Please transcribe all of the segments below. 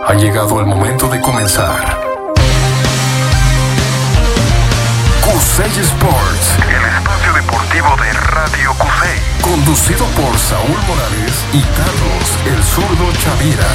Ha llegado el momento de comenzar. Cusey Sports, el espacio deportivo de Radio Cusey, conducido por Saúl Morales y Carlos el Zurdo Chavira.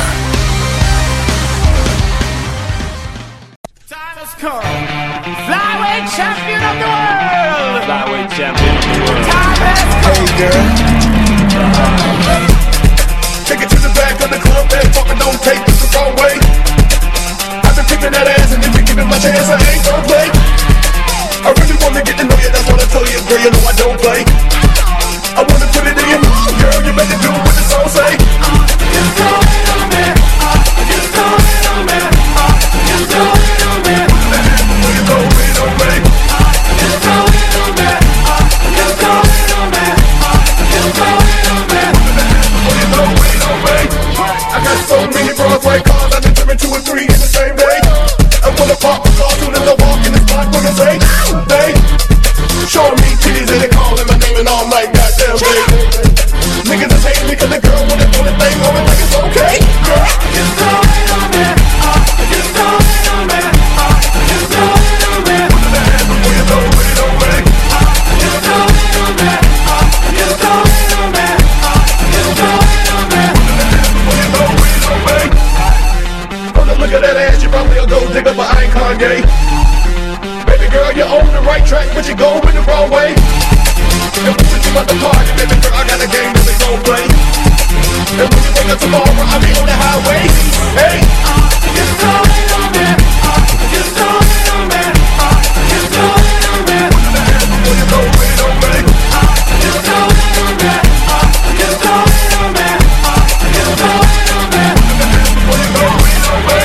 Time has come. Flyweight champion of the world. Flyweight champion of the world. Time has come. Hey girl. Take it to the back of the club, that fucker don't take this the wrong way. I've been kicking that ass and if you give it my chance, I ain't gon' play. I really wanna get to know you, that's what I tell you, girl, you know I don't play. I wanna put it in your mouth, girl, you better do what the song say. Just throw it on me, just throw it on me, just throw it on me. You throw it on me, just throw it on me, just throw it on me, just throw it on me. You throw it on me. I got so many Broadway cars, I've been driven 2 and 3 in the same day. I wanna pop a car soon as I walk in the spot, gonna say, hey, showing me titties and they calling my name and all night, goddamn baby. Niggas is hating because the girl wanna throw the thing on me like it's okay. Girl, just throw it on me, just throw it on me, just throw it on me. Put the hands before you throw it on me. Just throw it on me, just throw it on me, just throw it on me. Put the hands before you throw it on me. Look at that ass, you probably a gold digger, but I ain't Kanye. Baby girl, you're on the right track, but you're going the wrong way. And when you about the party, baby girl, I got a game that they gon' play. And when you wake up tomorrow, I'll be on the highway. Hey, just throw it on me, just throw it on me, just throw it on me. Put the hands before you throw it on me. Just throw it on me, just throw it on me, just throw it on me. Put the hands before you throw it on me.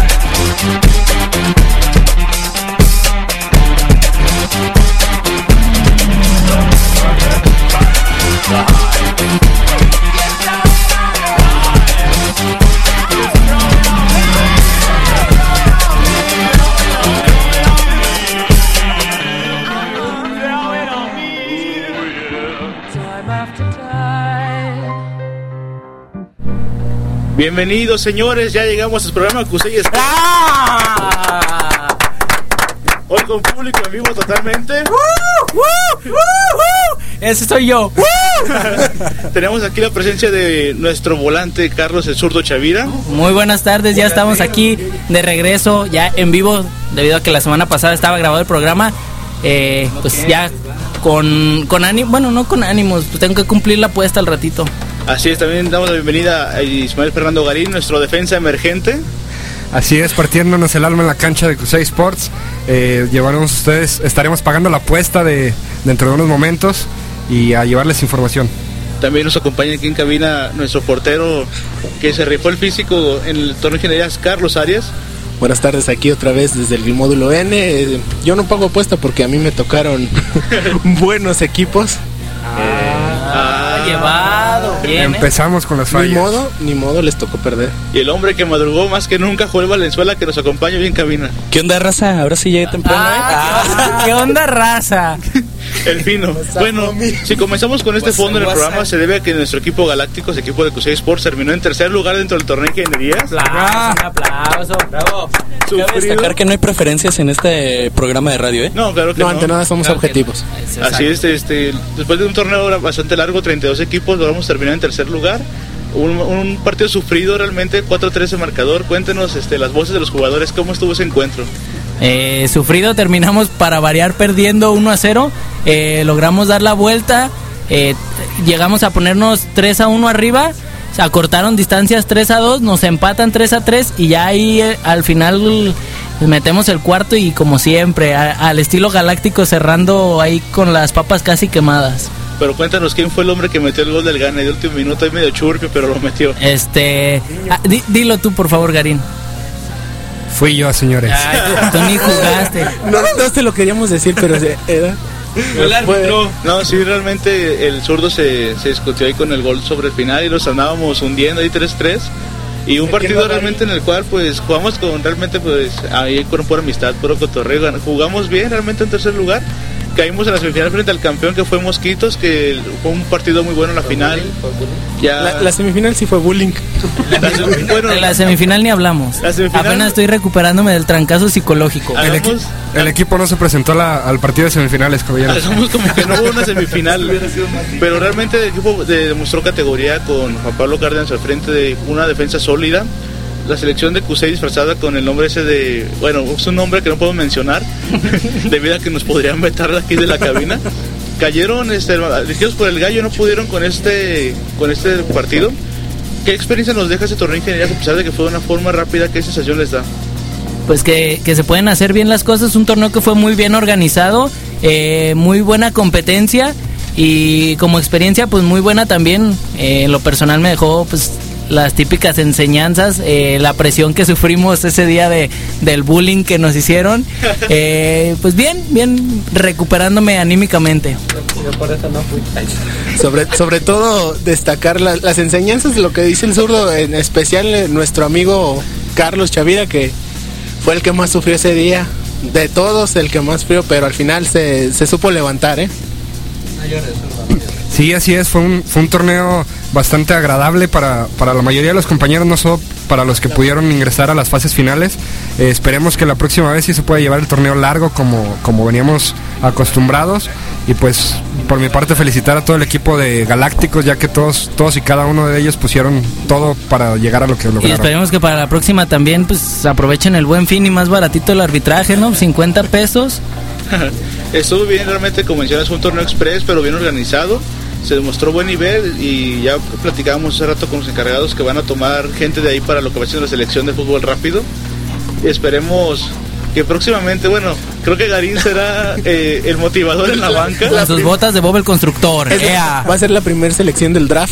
Bienvenidos, señores, ya llegamos a su programa Cusey Sports. Hoy con público en vivo totalmente. Ese soy yo. Tenemos aquí la presencia de nuestro volante Carlos el Zurdo Chavira. Muy buenas tardes, ya estamos aquí de regreso, ya en vivo, debido a que la semana pasada estaba grabado el programa. Pues ya con ánimo, bueno, no con ánimos, pues tengo que cumplir la apuesta al ratito. Así es, también damos la bienvenida a Ismael Fernando Garín, nuestro defensa emergente. Así es, partiéndonos el alma en la cancha de Cusey Sports. Llevaremos ustedes, estaremos pagando la apuesta de dentro de unos momentos y a llevarles información. También nos acompaña aquí en cabina nuestro portero que se rifó el físico en el torneo general, Carlos Arias. Buenas tardes, aquí otra vez desde el módulo N. Yo no pago apuesta porque a mí me tocaron buenos equipos. Llevado. Bien, empezamos con las fallas. Ni modo, les tocó perder. Y el hombre que madrugó más que nunca fue el Valenzuela, que nos acompaña bien en cabina. ¿Qué onda, raza? Ahora sí llegué temprano. ¿Qué onda, raza? El fino. Bueno, si comenzamos con este fondo en el programa, se debe a que nuestro equipo galáctico, ese equipo de Cusey Sports, terminó en tercer lugar dentro del torneo de ingenierías. Un aplauso, bravo. Cabe destacar que no hay preferencias en este programa de radio, ¿eh? No, claro que no. Ante nada somos objetivos. Así es, después de un torneo bastante largo, 32 equipos, logramos terminar en tercer lugar. Un partido sufrido realmente, 4-3 de marcador. Cuéntenos las voces de los jugadores, ¿cómo estuvo ese encuentro? Sufrido, terminamos para variar perdiendo 1-0. Logramos dar la vuelta, llegamos a ponernos 3-1 arriba. Se acortaron distancias 3-2, nos empatan 3-3 y ya ahí al final metemos el cuarto y como siempre, al estilo galáctico, cerrando ahí con las papas casi quemadas. Pero cuéntanos, ¿quién fue el hombre que metió el gol del gane de último minuto? Ahí medio churpio, pero lo metió. Dilo tú, por favor, Garín. Fui yo, señores. Tú ni jugaste. No te lo queríamos decir, pero era... El árbitro. No, sí, realmente el Zurdo se discutió ahí con el gol sobre el final y los andábamos hundiendo ahí 3-3. Y un partido realmente en el cual pues jugamos con realmente pues ahí con pura amistad, puro cotorreo, jugamos bien realmente en tercer lugar. caímos en la semifinal frente al campeón que fue Mosquitos, que fue un partido muy bueno en la final. Ya... La semifinal sí fue bullying. Bueno, en la semifinal ni hablamos. Apenas estoy recuperándome del trancazo psicológico. El equipo no se presentó al partido de semifinales, caballeros. Hagamos como que no hubo una semifinal, pero realmente el equipo demostró categoría con Juan Pablo Cárdenas al frente de una defensa sólida. La selección de Cusey disfrazada con el nombre ese de... Bueno, es un nombre que no puedo mencionar debido a que nos podrían vetar aquí de la cabina. Cayeron dirigidos por el Gallo, no pudieron con este partido. ¿Qué experiencia nos deja ese torneo de ingeniería a pesar de que fue de una forma rápida? ¿Qué sensación les da? Pues que se pueden hacer bien las cosas. Un torneo que fue muy bien organizado, muy buena competencia y como experiencia pues muy buena también. En lo personal me dejó pues las típicas enseñanzas, la presión que sufrimos ese día del bullying que nos hicieron, pues bien recuperándome anímicamente. Sobre todo destacar las enseñanzas de lo que dice el zurdo, en especial nuestro amigo Carlos Chavira, que fue el que más sufrió ese día, de todos el que más sufrió, pero al final se supo levantar, Sí, así es, fue un torneo bastante agradable para la mayoría de los compañeros, no solo para los que pudieron ingresar a las fases finales. Esperemos que la próxima vez sí se pueda llevar el torneo largo como veníamos acostumbrados. Y pues por mi parte felicitar a todo el equipo de Galácticos, ya que todos y cada uno de ellos pusieron todo para llegar a lo que lograron. Y esperemos que para la próxima también pues aprovechen el buen fin y más baratito el arbitraje, ¿no? 50 pesos. Estuvo bien, realmente, como mencionas, fue un torneo express, pero bien organizado. Se demostró buen nivel y ya platicábamos hace rato con los encargados que van a tomar gente de ahí para lo que va a ser la selección de fútbol rápido. Esperemos que próximamente, bueno, creo que Garín será el motivador en la banca. Con sus botas de Bob el constructor. Va a ser la primera selección del draft.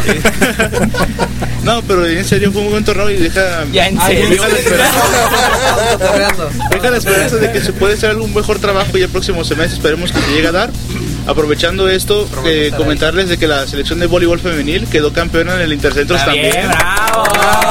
No, pero en serio fue un buen torneo y deja la esperanza de que se puede hacer algún mejor trabajo y el próximo semestre esperemos que se llegue a dar. Aprovechando esto, comentarles de que la selección de voleibol femenil quedó campeona en el Intercentros también. ¡Bravo!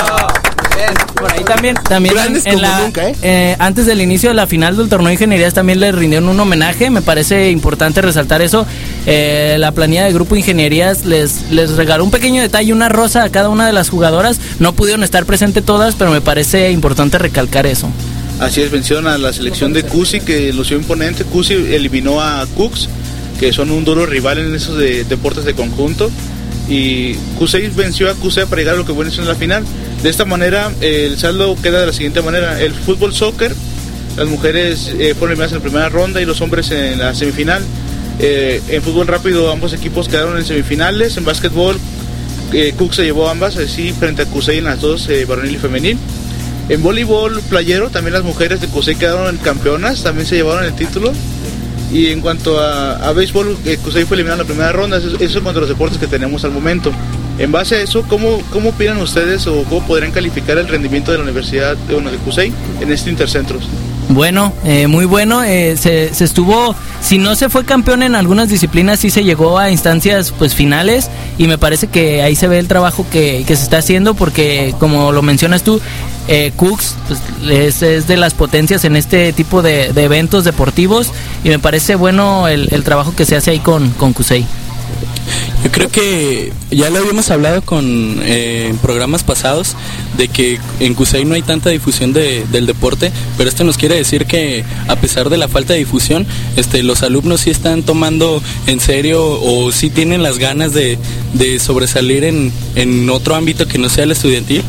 Por ahí también nunca, antes del inicio de la final del torneo de ingenierías también le rindieron un homenaje. Me parece importante resaltar eso. La planilla del grupo de ingenierías les regaló un pequeño detalle, una rosa a cada una de las jugadoras. No pudieron estar presentes todas, pero me parece importante recalcar eso. Así es, menciona la selección de Cusi, que lució imponente. Cusi eliminó a Cooks, que son un duro rival en esos deportes de conjunto, y Q6 venció a Q6 para llegar a lo que bueno es en la final. De esta manera el saldo queda de la siguiente manera: el fútbol soccer, las mujeres fueron eliminadas en la primera ronda y los hombres en la semifinal. En fútbol rápido ambos equipos quedaron en semifinales. En básquetbol Cook se llevó ambas, así frente a Q6 en las dos, varonil y femenil. En voleibol playero también las mujeres de Q6 quedaron campeonas, también se llevaron el título. Y en cuanto a béisbol, Cusey fue eliminado en la primera ronda. Eso es en cuanto a los deportes que tenemos al momento. En base a eso, ¿cómo opinan ustedes o cómo podrían calificar el rendimiento de la Universidad de Cusey en este Intercentros? Bueno, muy bueno. Se estuvo, si no se fue campeón en algunas disciplinas, sí se llegó a instancias pues finales, y me parece que ahí se ve el trabajo que se está haciendo, porque como lo mencionas tú, Cooks pues, es de las potencias en este tipo de eventos deportivos, y me parece bueno el trabajo que se hace ahí con Cusey. Yo creo que ya lo habíamos hablado en programas pasados, de que en Cusey no hay tanta difusión del deporte, pero esto nos quiere decir que a pesar de la falta de difusión, los alumnos sí están tomando en serio, o sí tienen las ganas de sobresalir en otro ámbito que no sea el estudiantil,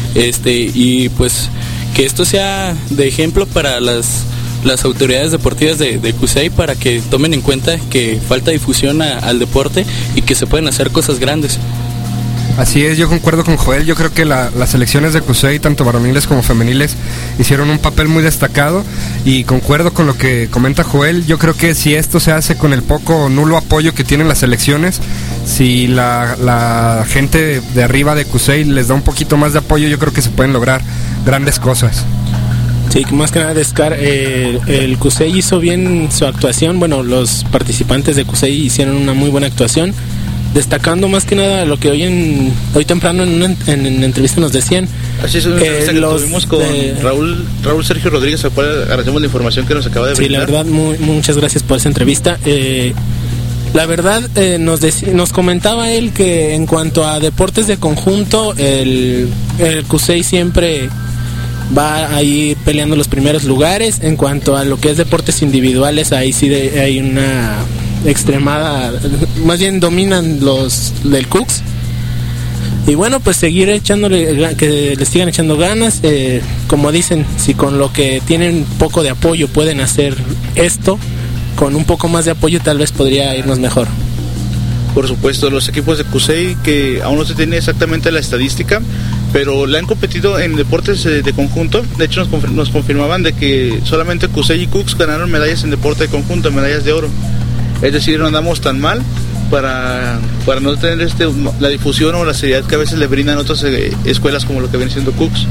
y pues que esto sea de ejemplo para las autoridades deportivas de Cusey, para que tomen en cuenta que falta difusión al deporte y que se pueden hacer cosas grandes. Así es, yo concuerdo con Joel. Yo creo que las selecciones de Cusey, tanto varoniles como femeniles, hicieron un papel muy destacado, y concuerdo con lo que comenta Joel. Yo creo que si esto se hace con el poco o nulo apoyo que tienen las selecciones, si la gente de arriba de Cusey les da un poquito más de apoyo, yo creo que se pueden lograr grandes cosas. Sí, más que nada el Cusey hizo bien su actuación. Bueno, los participantes de Cusey hicieron una muy buena actuación. destacando más que nada lo que hoy temprano en entrevista nos decían. Así es, una entrevista que tuvimos con Raúl Sergio Rodríguez, al cual agradecemos la información que nos acaba de brindar. Sí, la verdad, muchas gracias por esa entrevista. La verdad, nos comentaba él que en cuanto a deportes de conjunto, el CUSEI siempre va ahí peleando los primeros lugares. En cuanto a lo que es deportes individuales, ahí sí hay una extremada, más bien dominan los del CUCS. Y bueno, pues seguir echándole, que les sigan echando ganas. Como dicen, si con lo que tienen poco de apoyo pueden hacer esto, con un poco más de apoyo tal vez podría irnos mejor. Por supuesto, los equipos de CUSEI, que aún no se tiene exactamente la estadística, pero le han competido en deportes de conjunto. De hecho nos confirmaban de que solamente CUSEI y CUCS ganaron medallas en deporte de conjunto, medallas de oro. Es decir, no andamos tan mal para no tener la difusión o la seriedad que a veces le brindan otras escuelas como lo que viene siendo CUCS.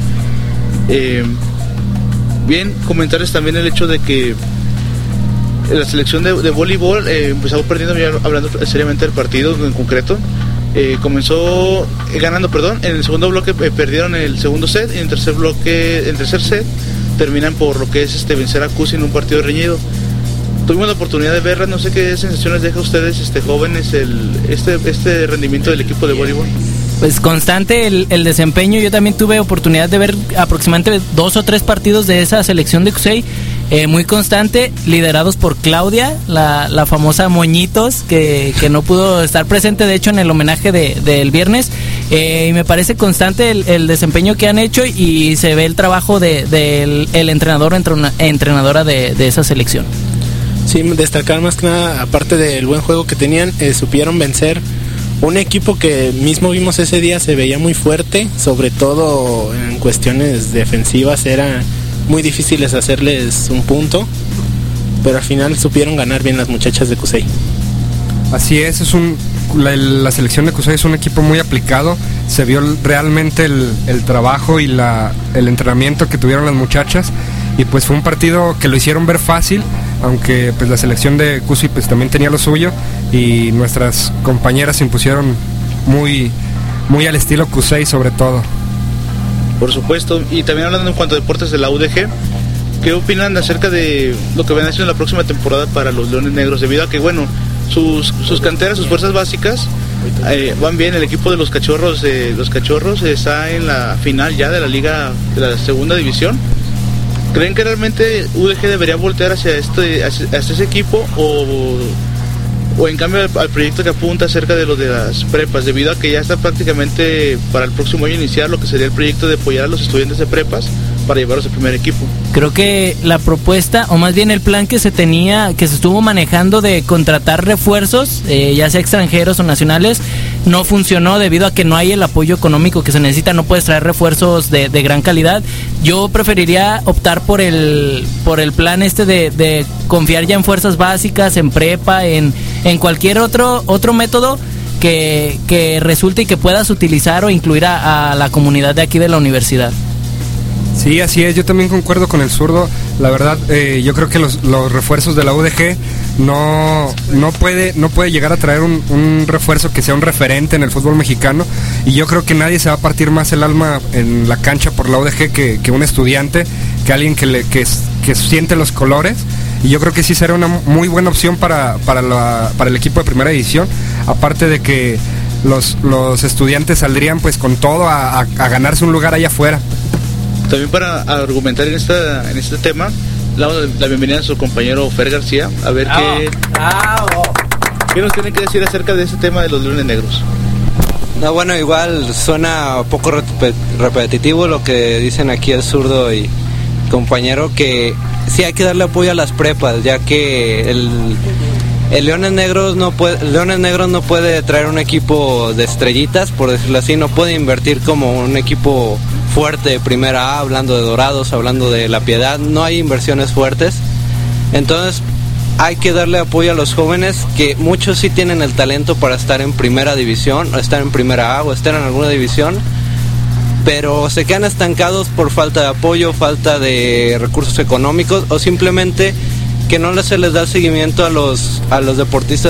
Bien, comentarles también el hecho de que la selección de voleibol empezó perdiendo, ya hablando seriamente del partido en concreto. Comenzó ganando, en el segundo bloque perdieron el segundo set, y en el tercer set terminan por lo que es vencer a CUSI en un partido reñido. Tuvimos la oportunidad de verlas, no sé qué sensaciones deja a ustedes jóvenes este rendimiento del equipo de voleibol. Pues constante el desempeño. Yo también tuve oportunidad de ver aproximadamente 2 o 3 partidos de esa selección de CUSEI, muy constante, liderados por Claudia, la famosa Moñitos, que no pudo estar presente de hecho en el homenaje del viernes, y me parece constante el desempeño que han hecho, y se ve el trabajo del entrenador o entrenadora de esa selección. Sí, destacar más que nada, aparte del buen juego que tenían, supieron vencer un equipo que mismo vimos ese día, se veía muy fuerte, sobre todo en cuestiones defensivas, era muy difíciles hacerles un punto, pero al final supieron ganar bien las muchachas de CUSEI. Así es, la selección de CUSEI es un equipo muy aplicado, se vio realmente el trabajo y el entrenamiento que tuvieron las muchachas, y pues fue un partido que lo hicieron ver fácil, aunque pues la selección de CUSI pues también tenía lo suyo, y nuestras compañeras se impusieron muy, muy al estilo CUSEI sobre todo. Por supuesto, y también hablando en cuanto a deportes de la UDG, ¿qué opinan acerca de lo que van a hacer en la próxima temporada para los Leones Negros? Debido a que, sus canteras, sus fuerzas básicas van bien. El equipo de los cachorros está en la final ya de la liga de la segunda división. ¿Creen que realmente UDG debería voltear hacia ese equipo, o en cambio al proyecto que apunta acerca de lo de las prepas, debido a que ya está prácticamente para el próximo año iniciar lo que sería el proyecto de apoyar a los estudiantes de prepas para llevarlos al primer equipo? Creo que la propuesta, o más bien el plan que se estuvo manejando de contratar refuerzos, ya sea extranjeros o nacionales, no funcionó debido a que no hay el apoyo económico que se necesita. No puedes traer refuerzos de gran calidad. Yo preferiría optar por el plan de confiar ya en fuerzas básicas, en prepa, en cualquier otro método que resulte y que puedas utilizar o incluir a la comunidad de aquí de la universidad. Sí, así es, yo también concuerdo con el zurdo. La verdad, yo creo que los refuerzos de la UDG no puede llegar a traer un refuerzo que sea un referente en el fútbol mexicano, y yo creo que nadie se va a partir más el alma en la cancha por la UDG que un estudiante, que alguien que siente los colores, y yo creo que sí será una muy buena opción para el equipo de primera división, aparte de que los estudiantes saldrían pues con todo a ganarse un lugar allá afuera. También para argumentar en este tema, la bienvenida a su compañero Fer García, a ver qué nos tiene que decir acerca de este tema de los Leones Negros. No, bueno, igual suena un poco repetitivo lo que dicen aquí el zurdo y compañero, que sí hay que darle apoyo a las prepas, ya que el Leones Negros no puede traer un equipo de estrellitas, por decirlo así, no puede invertir como un equipo fuerte de primera A, hablando de Dorados, hablando de La Piedad, no hay inversiones fuertes. Entonces hay que darle apoyo a los jóvenes, que muchos sí tienen el talento para estar en primera división, o estar en primera A, o estar en alguna división, pero se quedan estancados por falta de apoyo, falta de recursos económicos, o simplemente que no se les da seguimiento a los deportistas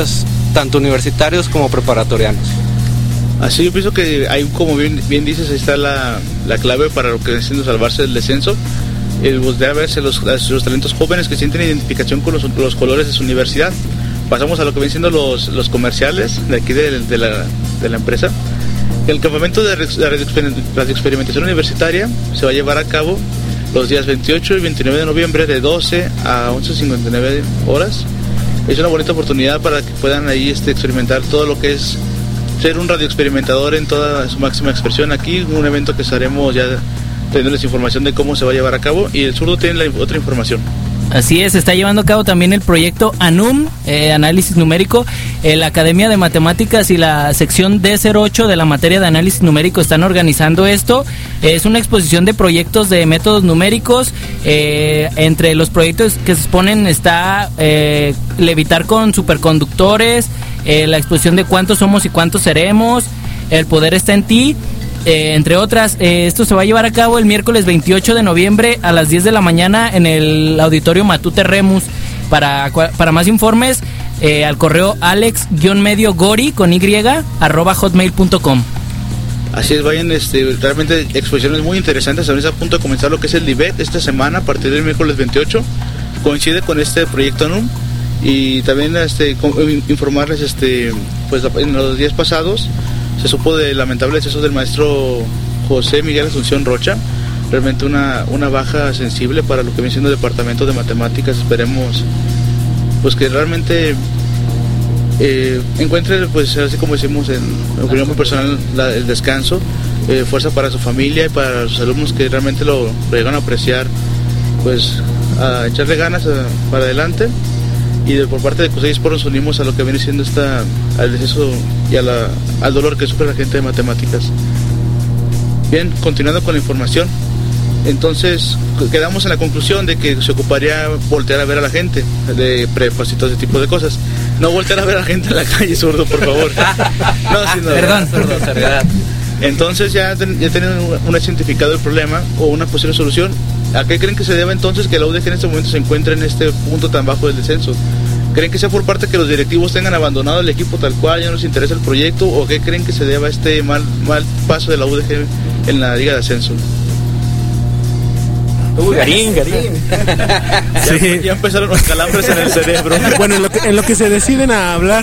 tanto universitarios como preparatorianos. Así yo pienso que hay, como bien dices, ahí está la clave para lo que es salvarse del descenso, el volver a verse los talentos jóvenes que sienten identificación con los colores de su universidad. Pasamos a lo que vienen siendo los comerciales de aquí de la empresa. El campamento de radioexperimentación universitaria se va a llevar a cabo los días 28 y 29 de noviembre de 12 a 11:59 horas. Es una bonita oportunidad para que puedan ahí experimentar todo lo que es ser un radioexperimentador en toda su máxima expresión. Aquí un evento que estaremos ya teniéndoles información de cómo se va a llevar a cabo, y el zurdo tiene otra información. Así es, se está llevando a cabo también el proyecto ANUM, análisis numérico. La Academia de Matemáticas y la sección D08 de la materia de análisis numérico están organizando esto. Es una exposición de proyectos de métodos numéricos. Entre los proyectos que se exponen está levitar con superconductores, la exposición de cuántos somos y cuántos seremos, el poder está en ti, entre otras. Esto se va a llevar a cabo el miércoles 28 de noviembre a las 10 de la mañana en el auditorio Matute Remus. Para más informes, al correo alex-gori con y @hotmail.com. Así es, vayan, realmente exposiciones muy interesantes. Ahora está a punto de comenzar lo que es el DIVET esta semana a partir del miércoles 28. Coincide con este proyecto ANUM. Y también informarles, pues en los días pasados se supo del lamentable deceso del maestro José Miguel Asunción Rocha. Realmente una baja sensible para lo que viene siendo el departamento de matemáticas. Esperemos pues que realmente encuentre, pues así como decimos en opinión muy personal, el descanso, fuerza para su familia y para sus alumnos que realmente lo llegan a apreciar, pues a echarle ganas para adelante. Y por parte de CUSEI Sports nos unimos a lo que viene siendo al deceso y al dolor que sufre la gente de matemáticas. Bien, continuando con la información, entonces quedamos en la conclusión de que se ocuparía voltear a ver a la gente de prepas y todo ese tipo de cosas. No voltear a ver a la gente en la calle, zurdo, por favor. Perdón. Entonces ya tienen identificado el problema o una posible solución. ¿A qué creen que se deba entonces que la UDG en este momento se encuentre en este punto tan bajo del descenso? ¿Creen que sea por parte que los directivos tengan abandonado el equipo tal cual, ya no les interesa el proyecto, o qué creen que se deba a este mal paso de la UDG en la liga de ascenso? Garín. Ya empezaron los calambres en el cerebro. Bueno, en lo que se deciden a hablar,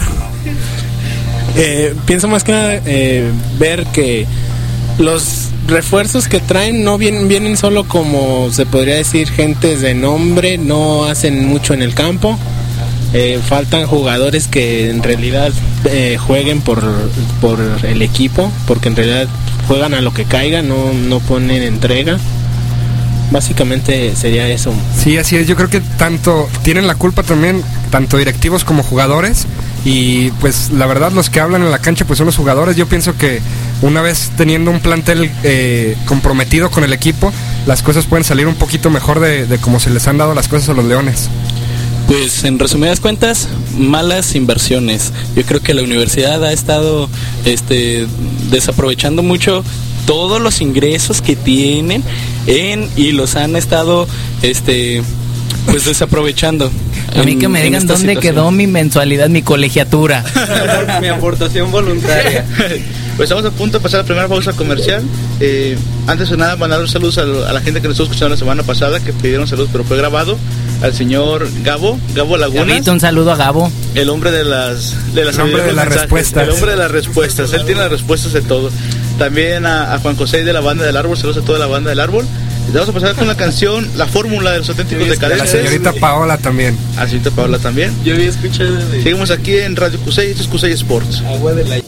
pienso más que nada ver que los refuerzos que traen no vienen solo, como se podría decir, gentes de nombre, no hacen mucho en el campo. Faltan jugadores que en realidad jueguen por el equipo, porque en realidad juegan a lo que caiga, no ponen entrega. Básicamente sería eso. Sí, así es. Yo creo que tanto tienen la culpa también, tanto directivos como jugadores. Y pues la verdad los que hablan en la cancha pues son los jugadores. Yo pienso que una vez teniendo un plantel comprometido con el equipo, las cosas pueden salir un poquito mejor de cómo se les han dado las cosas a los Leones. Pues en resumidas cuentas, malas inversiones. Yo creo que la universidad ha estado desaprovechando mucho todos los ingresos que tienen y los han estado pues desaprovechando. A mí que me digan dónde situación quedó mi mensualidad, mi colegiatura. Mi aportación voluntaria. Pues estamos a punto de pasar a la primera pausa comercial. Antes de nada, mandar saludos a la gente que nos estuvo escuchando la semana pasada, que pidieron saludos, pero fue grabado. Al señor Gabo Lagunas. Gabito, un saludo a Gabo. El hombre de las respuestas. El hombre de las respuestas. Él tiene las respuestas de todo. También a Juan José de la Banda del Árbol. Saludos a toda la Banda del Árbol. Y vamos a pasar con la canción La Fórmula de los Auténticos Decadentes. La señorita Paola también. La señorita Paola también. Yo había escuchado Seguimos aquí en Radio CUSEI. Esto es CUSEI Sports. Agua de la...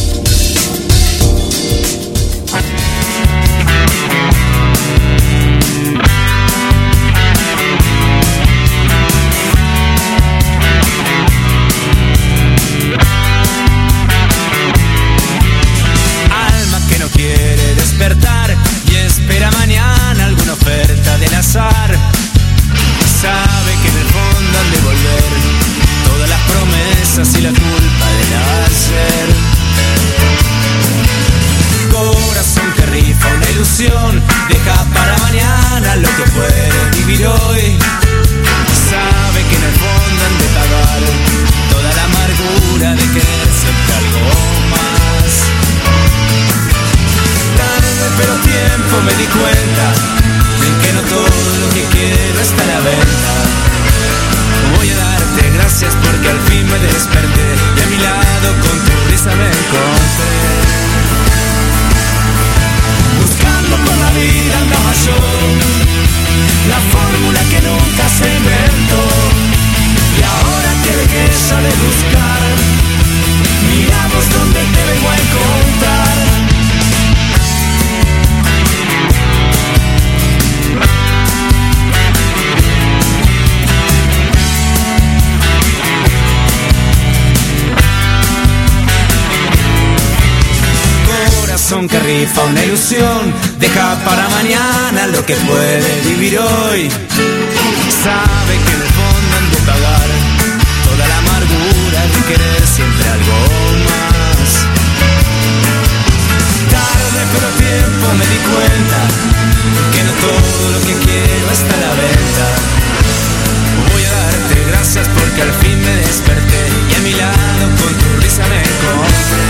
Sabe que en el fondo han de volver todas las promesas y la culpa de nacer. Corazón que rifa una ilusión, deja para mañana lo que puede vivir hoy. Sabe que en el fondo han de pagar toda la amargura de corazón que rifa una ilusión, deja para mañana lo que puede vivir hoy. Sabe que en el fondo han de pagar toda la amargura de querer siempre algo más. Tarde pero a tiempo me di cuenta que no todo lo que quiero está a la venta. Voy a darte gracias porque al fin me desperté y a mi lado con tu risa me encontré.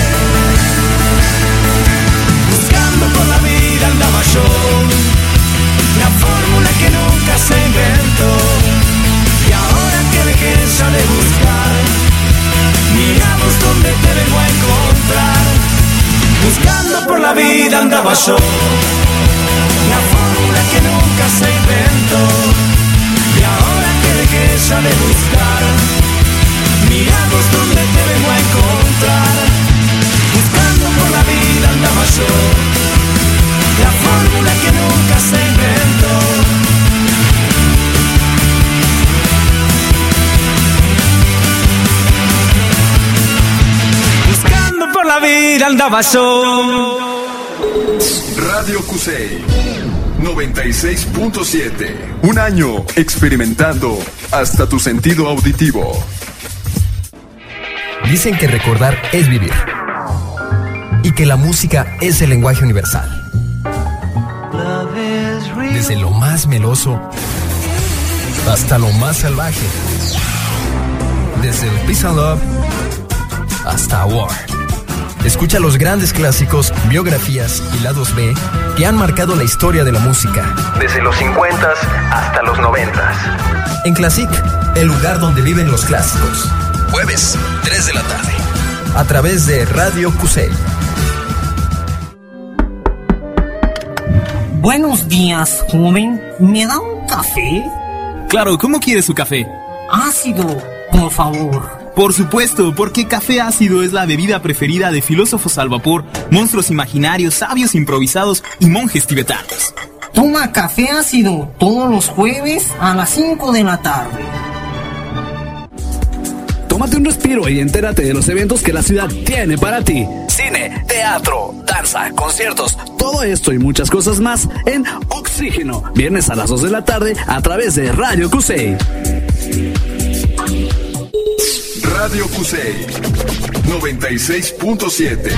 Buscando por la vida andaba yo, la fórmula que nunca se inventó. Y ahora que dejé ya de buscar, miramos donde te vengo a encontrar. Buscando por la vida andaba yo, la fórmula que nunca se inventó. Y ahora que dejé ya de buscar, miramos donde te vengo a encontrar. Buscando por la vida andaba yo, la fórmula que nunca se inventó. Buscando por la vida andaba yo. Radio Cusey 96.7. Un año experimentando hasta tu sentido auditivo. Dicen que recordar es vivir y que la música es el lenguaje universal. Desde lo más meloso hasta lo más salvaje. Desde el Peace and Love hasta War. Escucha los grandes clásicos, biografías y lados B que han marcado la historia de la música. Desde los 50s hasta los 90s. En Classic, el lugar donde viven los clásicos. Jueves, 3 de la tarde. A través de Radio Cusey. Buenos días, joven. ¿Me da un café? Claro, ¿cómo quiere su café? Ácido, por favor. Por supuesto, porque café ácido es la bebida preferida de filósofos al vapor, monstruos imaginarios, sabios improvisados y monjes tibetanos. Toma café ácido todos los jueves a las 5 de la tarde. Tómate un respiro y entérate de los eventos que la ciudad tiene para ti. Cine, teatro, danza, conciertos, todo esto y muchas cosas más en Oxígeno. Viernes a las 2 de la tarde a través de Radio Cusey. Radio Cusey 96.7.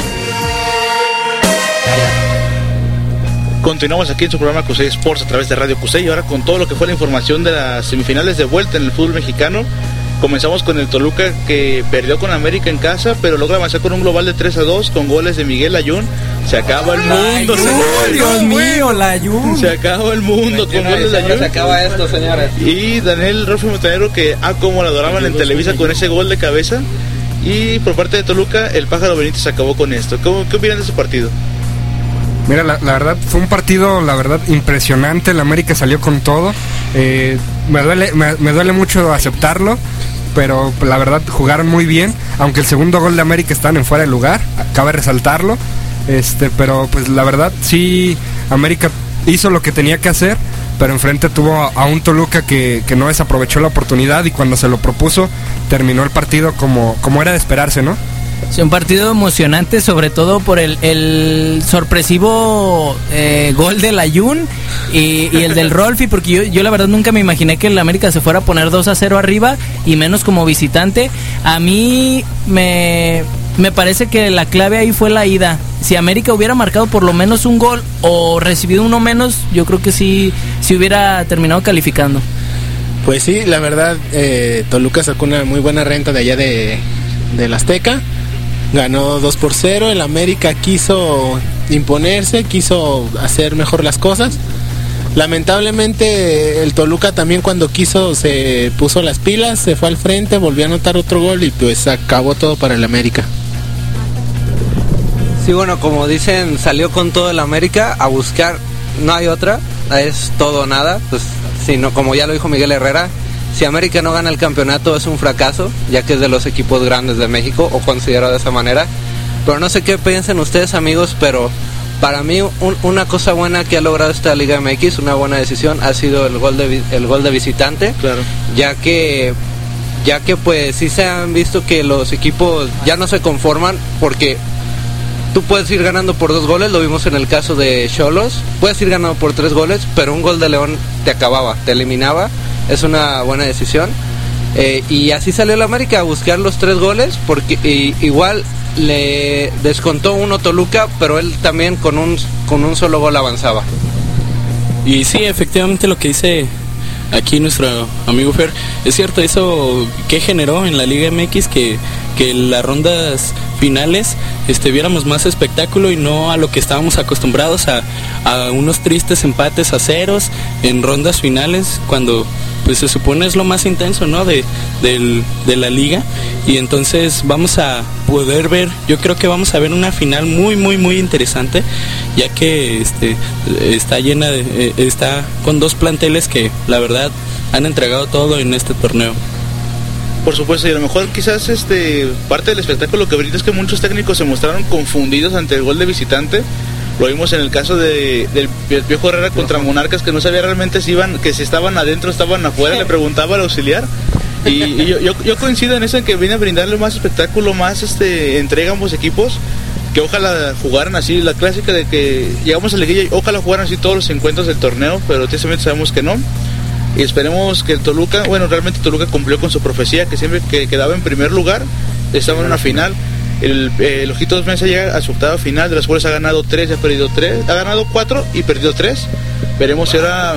Continuamos aquí en su programa Cusey Sports a través de Radio Cusey y ahora con todo lo que fue la información de las semifinales de vuelta en el fútbol mexicano. Comenzamos con el Toluca que perdió con América en casa, pero logra avanzar con un global de 3-2 con goles de Miguel Layún. Se acaba el mundo, señores. Dios mío, Layún. Se acaba el mundo con goles de Layún. Se acaba esto, señores. Y Daniel Rolfi Montenegro que como lo adoraban en Televisa con ese gol de cabeza. Y por parte de Toluca, el Pájaro Benítez acabó con esto. ¿Qué opinan de ese partido? Mira, la verdad fue un partido, la verdad, impresionante. El América salió con todo. Me duele mucho aceptarlo, pero la verdad jugaron muy bien. Aunque el segundo gol de América están en fuera de lugar, cabe resaltarlo. Pero pues la verdad sí, América hizo lo que tenía que hacer, pero enfrente tuvo a un Toluca que no desaprovechó la oportunidad y cuando se lo propuso terminó el partido como era de esperarse, ¿no? Sí, un partido emocionante, sobre todo por el sorpresivo gol del Layún y el del Rolfi, porque yo la verdad nunca me imaginé que el América se fuera a poner 2-0 arriba y menos como visitante. A mí me parece que la clave ahí fue la ida. Si América hubiera marcado por lo menos un gol o recibido uno menos, yo creo que sí hubiera terminado calificando. Pues sí, la verdad, Toluca sacó una muy buena renta de allá del Azteca. Ganó 2-0, el América quiso imponerse, quiso hacer mejor las cosas. Lamentablemente el Toluca también cuando quiso se puso las pilas, se fue al frente, volvió a anotar otro gol y pues acabó todo para el América. Sí, bueno, como dicen, salió con todo el América a buscar, no hay otra, es todo o nada, pues sino como ya lo dijo Miguel Herrera, si América no gana el campeonato es un fracaso, ya que es de los equipos grandes de México, o considerado de esa manera. Pero no sé qué piensan ustedes, amigos, pero para mí una cosa buena que ha logrado esta Liga MX, una buena decisión, ha sido el gol de visitante. Claro. Ya que pues sí se han visto que los equipos ya no se conforman, porque tú puedes ir ganando por 2 goles, lo vimos en el caso de Xolos, puedes ir ganando por 3 goles, pero un gol de León te acababa, te eliminaba, es una buena decisión. Y así salió el América a buscar los 3 goles, porque igual le descontó uno Toluca, pero él también con un solo gol avanzaba. Y sí, efectivamente lo que dice aquí nuestro amigo Fer, es cierto, eso que generó en la Liga MX que las rondas finales viéramos más espectáculo y no a lo que estábamos acostumbrados a unos tristes empates a ceros en rondas finales, cuando pues se supone es lo más intenso, ¿no? de la liga. Y entonces vamos a poder ver, yo creo que vamos a ver una final muy muy muy interesante, ya que está llena está con 2 planteles que la verdad han entregado todo en este torneo. Por supuesto, y a lo mejor quizás parte del espectáculo que brinda es que muchos técnicos se mostraron confundidos ante el gol de visitante. Lo vimos en el caso del Piojo Herrera contra Monarcas, que no sabía realmente si estaban adentro o estaban afuera, le preguntaba al auxiliar. Y yo coincido en eso, en que viene a brindarle más espectáculo, más entrega a ambos equipos, que ojalá jugaran así, la clásica de que llegamos a la liguilla y ojalá jugaran así todos los encuentros del torneo, pero tristemente sabemos que no. Y esperemos que el Toluca, realmente Toluca cumplió con su profecía, que siempre que quedaba en primer lugar, estaba en una final. El Ojitos Mesa llega a su octava final, de las cuales ha ganado 3 y ha perdido 3, ha ganado 4 y perdido 3. Veremos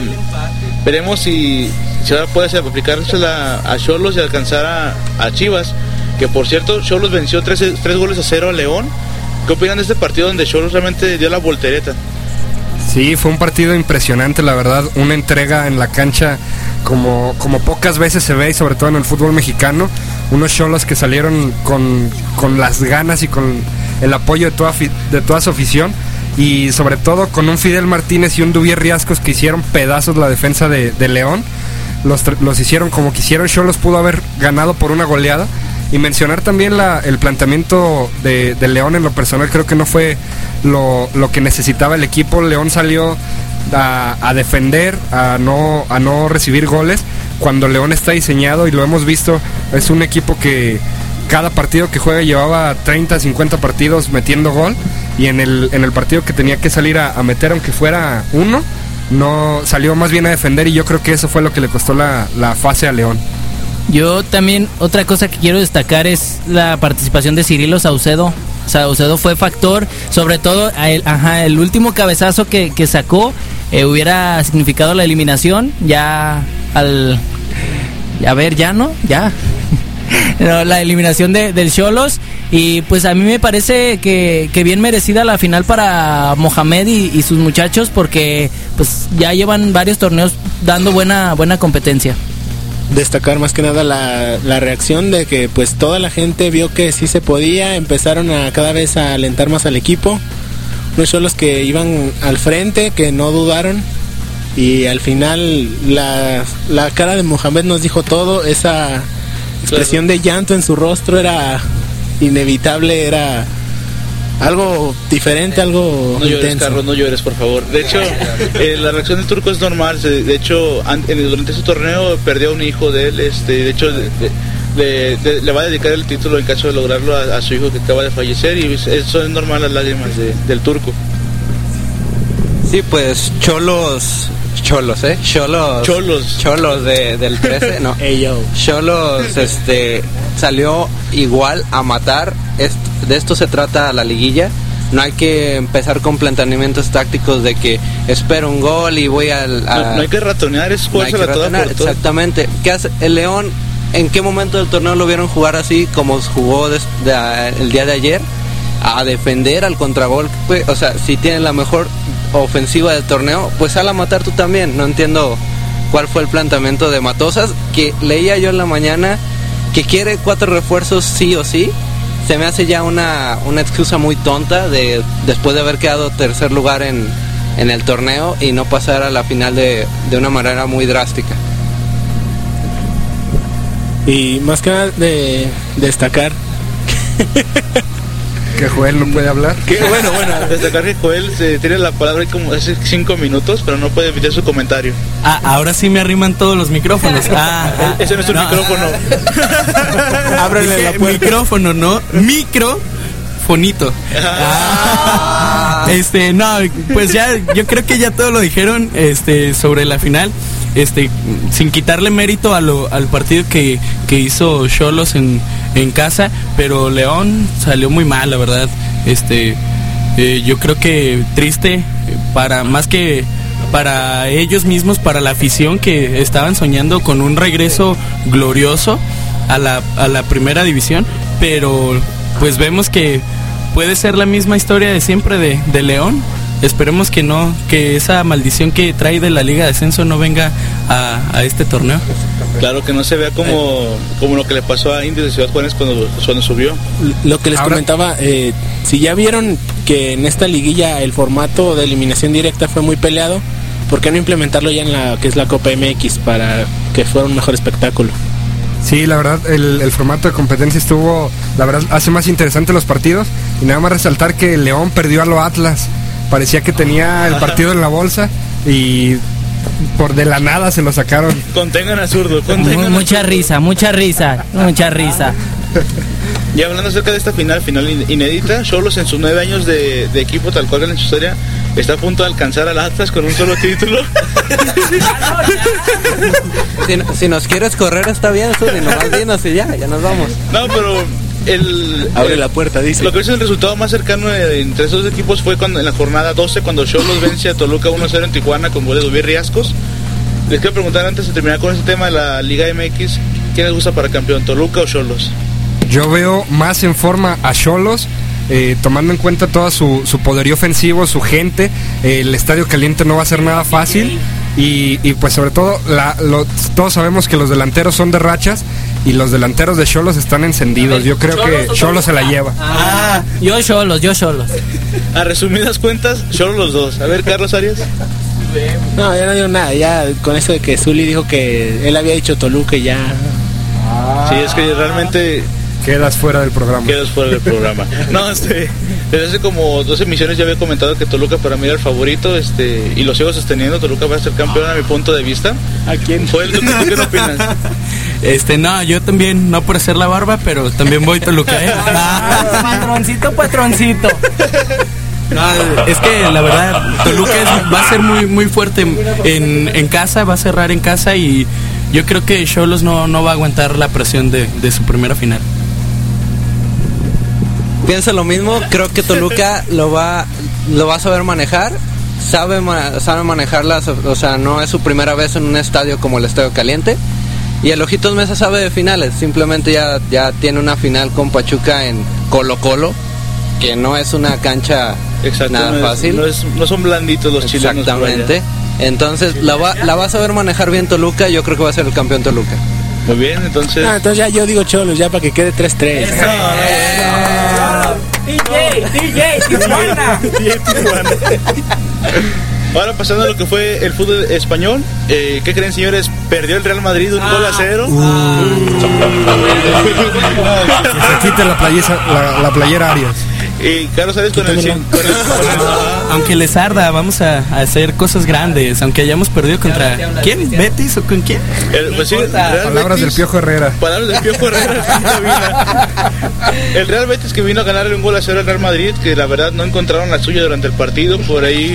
si ahora puede aplicársela a Xolos y alcanzar a Chivas, que por cierto Xolos venció 3 goles a 0 a León. ¿Qué opinan de este partido donde Xolos realmente dio la voltereta? Sí, fue un partido impresionante, la verdad, una entrega en la cancha como pocas veces se ve, y sobre todo en el fútbol mexicano, unos Xolos que salieron con las ganas y con el apoyo de toda su afición, y sobre todo con un Fidel Martínez y un Dubier Riascos que hicieron pedazos la defensa de León, los hicieron como quisieron. Xolos pudo haber ganado por una goleada. Y mencionar también el planteamiento de León. En lo personal creo que no fue lo que necesitaba el equipo. León salió a defender, a no recibir goles, cuando León está diseñado, y lo hemos visto, es un equipo que cada partido que juega llevaba 30, 50 partidos metiendo gol, y en el partido que tenía que salir a meter, aunque fuera uno, no salió más bien a defender, y yo creo que eso fue lo que le costó la fase a León. Yo también, otra cosa que quiero destacar es la participación de Cirilo Saucedo. Saucedo fue factor, sobre todo el último cabezazo que sacó hubiera significado la eliminación, la eliminación del Xolos. Y pues a mí me parece que bien merecida la final para Mohamed y sus muchachos, porque pues ya llevan varios torneos dando buena competencia. Destacar más que nada la reacción de que pues toda la gente vio que sí se podía, empezaron a cada vez a alentar más al equipo, unos Xolos que iban al frente, que no dudaron, y al final la cara de Mohamed nos dijo todo. Esa expresión de llanto en su rostro era inevitable, era algo diferente, algo no llores, intenso. Carlos, no llores, por favor. De hecho, la reacción del turco es normal. De hecho, durante ese torneo perdió a un hijo de él. De hecho, le va a dedicar el título en caso de lograrlo a su hijo que acaba de fallecer, y eso es normal, las lágrimas del turco. Sí, pues Xolos del 13, no. Xolos salió igual a matar. De esto se trata la liguilla. No hay que empezar con planteamientos tácticos de que espero un gol y voy no hay que ratonear, es jugársela toda por toda. Exactamente. ¿Qué hace el León? ¿En qué momento del torneo lo vieron jugar así como jugó el día de ayer? A defender al contragolpe. O sea, si tienen la mejor ofensiva del torneo, pues sal a matar tú también. No entiendo cuál fue el planteamiento de Matosas, que leía yo en la mañana que quiere 4 refuerzos sí o sí. Se me hace ya una excusa muy tonta después de haber quedado tercer lugar en el torneo y no pasar a la final de una manera muy drástica. Y más que nada de destacar que Joel no puede hablar. Bueno, destacar que Joel tiene la palabra como hace 5 minutos, pero no puede emitir su comentario. Ahora sí me arriman todos los micrófonos. Ese no es un micrófono. Ábrele la puerta. Micrófono, ¿no? Micrófono. Ponito. No, pues ya, yo creo que ya todo lo dijeron sobre la final. Sin quitarle mérito al partido que hizo Xolos en casa, pero León salió muy mal, la verdad. Yo creo que triste más que para ellos mismos, para la afición que estaban soñando con un regreso glorioso a la primera división, pero pues vemos que puede ser la misma historia de siempre de León. Esperemos que no, que esa maldición que trae de la Liga de Ascenso no venga a este torneo. Claro, que no se vea como lo que le pasó a Indios de Ciudad Juárez cuando subió. Lo que les comentaba, si ya vieron que en esta liguilla el formato de eliminación directa fue muy peleado, ¿por qué no implementarlo ya en la que es la Copa MX para que fuera un mejor espectáculo? Sí, la verdad, el formato de competencia estuvo, la verdad, hace más interesante los partidos. Y nada más resaltar que León perdió a lo Atlas. Parecía que tenía el partido en la bolsa y por de la nada se lo sacaron. Contengan a Zurdo, mucha risa. Y hablando acerca de esta final inédita, Xolos en sus 9 años de equipo, tal cual en su historia, está a punto de alcanzar al Atlas con un solo título. Si nos quieres correr está bien, Zurdo, y nomás dinos y ya nos vamos. No, pero abre la puerta, dice. Lo que es el resultado más cercano entre esos equipos fue cuando en la jornada 12, cuando Xolos vence a Toluca 1-0 en Tijuana con gol de Dubier Riascos. Les quiero preguntar antes de terminar con este tema de la Liga MX, ¿quién les gusta para campeón, Toluca o Xolos? Yo veo más en forma a Xolos, tomando en cuenta todo su poderío ofensivo, su gente. El estadio caliente no va a ser nada fácil. Y pues sobre todo todos sabemos que los delanteros son de rachas y los delanteros de Xolos están encendidos. Yo creo que Xolos se la lleva. Yo Xolos. A resumidas cuentas, Xolos los dos. A ver, Carlos Arias. No, ya no digo nada, ya con eso de que Zuli dijo que él había dicho Toluca y ya. Sí, es que realmente quedas fuera del programa. No, desde hace como 2 emisiones ya había comentado que Toluca para mí era el favorito, y lo sigo sosteniendo. Toluca va a ser campeón a mi punto de vista. ¿A quién? Joel, ¿tú qué opinas? No, yo también, no por hacer la barba, pero también voy Toluca, Patroncito. No, es que la verdad Toluca va a ser muy muy fuerte en casa, va a cerrar en casa, y yo creo que Xolos no va a aguantar la presión de su primera final. Pienso lo mismo, creo que Toluca lo va a saber manejar, sabe manejarlas, o sea, no es su primera vez en un estadio como el Estadio Caliente, y el Ojitos Mesa sabe de finales, simplemente ya tiene una final con Pachuca en Colo-Colo, que no es una cancha nada fácil. No son blanditos los chilenos. Exactamente. Entonces la va a saber manejar bien Toluca, yo creo que va a ser el campeón Toluca. Muy bien, entonces. Entonces ya yo digo Xolos, ya para que quede 3-3. DJ Tijuana. Ahora pasando a lo que fue el fútbol español, ¿qué creen, señores? Perdió el Real Madrid 1-0. Se quita la playera Arias. Y Carlos Arias con el aunque les arda, vamos a hacer cosas grandes, aunque hayamos perdido contra ¿quién? ¿Betis o con quién? Pues sí, palabras Betis, del Piojo Herrera. El Real Betis que vino a ganarle 1-0 al Real Madrid, que la verdad no encontraron la suya durante el partido, por ahí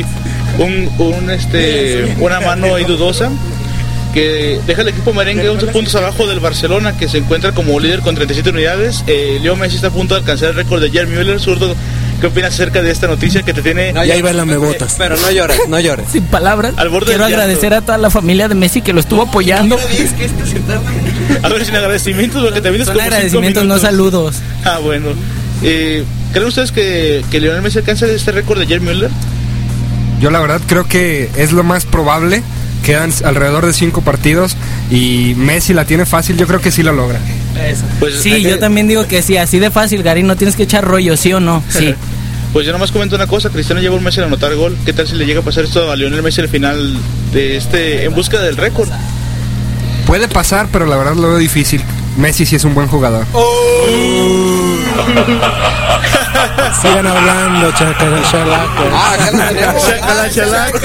una mano ahí dudosa que deja al equipo merengue 11 puntos abajo del Barcelona, que se encuentra como líder con 37 unidades. Leo Messi está a punto de alcanzar el récord de Gerd Müller. Zurdo, ¿qué opinas acerca de esta noticia que te tiene? Ya iba en la me botas. Pero no llores. Sin palabras. Quiero agradecer a toda la familia de Messi que lo estuvo apoyando. A ver, sin agradecimientos, porque te vienes con agradecimientos, no saludos. Bueno. ¿Creen ustedes que Lionel Messi alcanza este récord de Gerd Müller? Yo la verdad creo que es lo más probable. Quedan alrededor de 5 partidos y Messi la tiene fácil, yo creo que sí lo logra. Pues, sí, yo también digo que sí, así de fácil, Gary, no tienes que echar rollo, ¿sí o no? Sí. Pues yo nomás comento una cosa, Cristiano lleva un mes sin anotar gol. ¿Qué tal si le llega a pasar esto a Lionel Messi al final de en busca del récord? Puede pasar, pero la verdad lo veo difícil. Messi sí es un buen jugador. Sigan hablando, chacalaca. Chacalaca.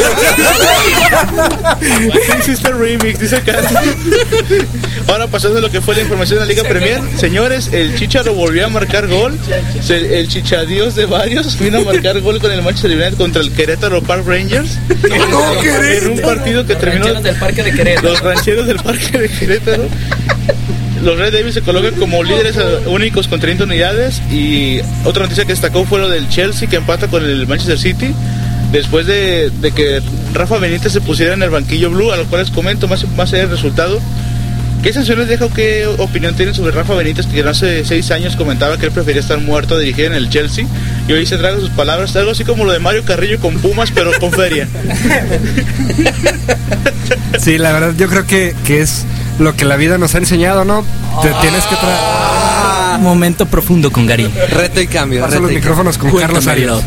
Hiciste remix, dice acá. Ahora pasando a lo que fue la información de la Liga Premier. Señores, el Chicharo volvió a marcar gol. El Chichadios de varios vino a marcar gol con el Manchester United contra el Querétaro Park Rangers. En un partido que terminó. Los rancheros del Parque de Querétaro. Los Red Devils se colocan como líderes únicos con 30 unidades. Y otra noticia que destacó fue lo del Chelsea, que empata con el Manchester City después de que Rafa Benítez se pusiera en el banquillo blue, a lo cual les comento más allá del resultado. ¿Qué sanciones deja o qué opinión tienen sobre Rafa Benítez, que hace 6 años comentaba que él prefería estar muerto a dirigir en el Chelsea, y hoy se traga sus palabras, algo así como lo de Mario Carrillo con Pumas, pero con feria? Sí, la verdad yo creo que es lo que la vida nos ha enseñado, ¿no? Te tienes que momento profundo con Gary. Reto y cambio. Paso los micrófonos con Carlos Arias.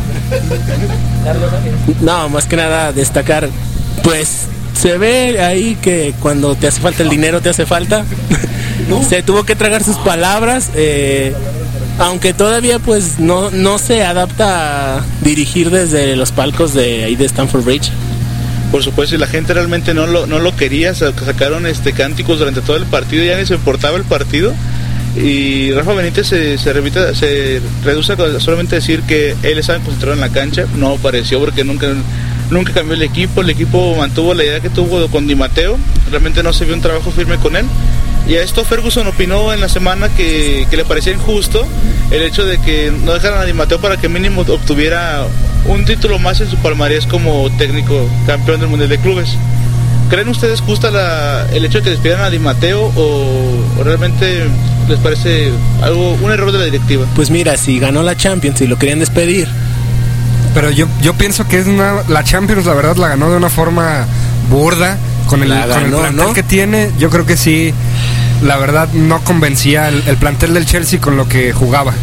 No, más que nada destacar, pues se ve ahí que cuando te hace falta el dinero te hace falta. Se tuvo que tragar sus palabras, aunque todavía pues no se adapta a dirigir desde los palcos de ahí de Stamford Bridge. Por supuesto, y la gente realmente no lo quería. Sacaron cánticos durante todo el partido, ya ni se importaba el partido. Y Rafa Benítez se reduce a solamente decir que él estaba concentrado en la cancha. No apareció porque nunca cambió el equipo mantuvo la idea que tuvo con Di Matteo. Realmente no se vio un trabajo firme con él. Y a esto Ferguson opinó en la semana que le parecía injusto el hecho de que no dejaran a Di Matteo para que mínimo obtuviera un título más en su palmarés como técnico campeón del Mundial de Clubes. ¿Creen ustedes justa el hecho de que despidieran a Di Matteo o realmente les parece un error de la directiva? Pues mira, si ganó la Champions y lo querían despedir. Pero yo pienso que la Champions, la verdad, la ganó de una forma burda, con el plantel, ¿no?, que tiene. Yo creo que sí, la verdad no convencía el plantel del Chelsea con lo que jugaba.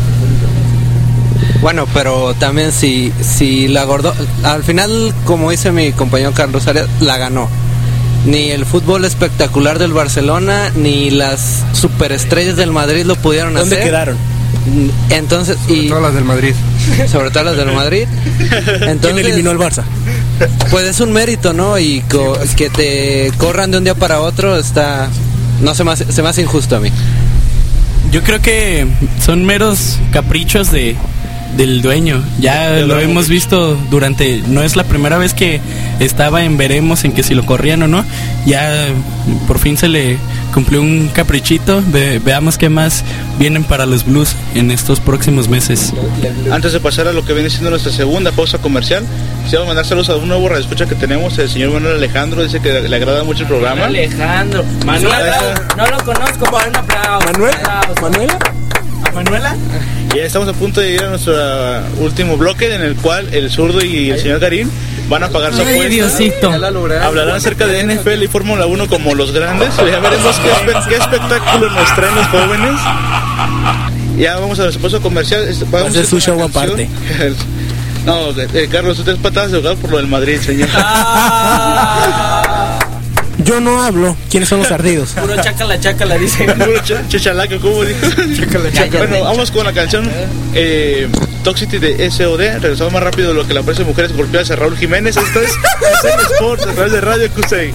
Bueno, pero también si la Gordo, al final, como dice mi compañero Carlos Arias, la ganó. Ni el fútbol espectacular del Barcelona ni las superestrellas del Madrid lo pudieron hacer. ¿Dónde quedaron? Entonces, sobre todo las del Madrid. Sobre todo las del Madrid. Entonces, ¿quién eliminó al Barça? Pues es un mérito, ¿no? Y que te corran de un día para otro se me hace injusto a mí. Yo creo que son meros caprichos del dueño. Ya lo hemos visto no es la primera vez que estaba en veremos en que si lo corrían o no. Ya por fin se le cumplió un caprichito. Veamos qué más vienen para los Blues en estos próximos meses. Antes de pasar a lo que viene siendo nuestra segunda pausa comercial, quisiera mandar saludos a un nuevo radioescucha que tenemos, el señor Manuel Alejandro. Dice que le agrada mucho el programa. Alejandro, Manuel, no lo conozco, para un aplauso. ¿Manuela? Y ya estamos a punto de ir a nuestro último bloque, en el cual el zurdo y el señor Garín van a pagar su apuesta. Diosito. Hablarán acerca de NFL y Fórmula 1 como los grandes. Ya veremos qué espectáculo nos traen los jóvenes. Ya vamos a nuestro puesto comercial. Va a ser su show aparte. No, Carlos, usted es patadas de ahogado por lo del Madrid, señor. Yo no hablo. ¿Quiénes son los ardidos? Puro chácala, dice. Puro chachalaca, ¿cómo dijo? Chácala. Bueno, vamos con la canción Toxicity de SOD. Regresamos más rápido de lo que la prensa de mujeres golpeadas a Raúl Jiménez. Esto es Sports a través de Radio QC.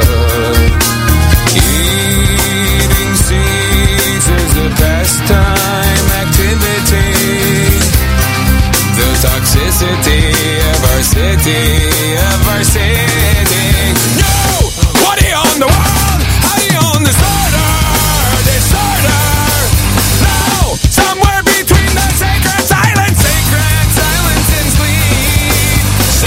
Eating seeds is a pastime. city, of our city. Yo, what are you on the world? How do you on disorder? No, somewhere between the sacred silence and sleep.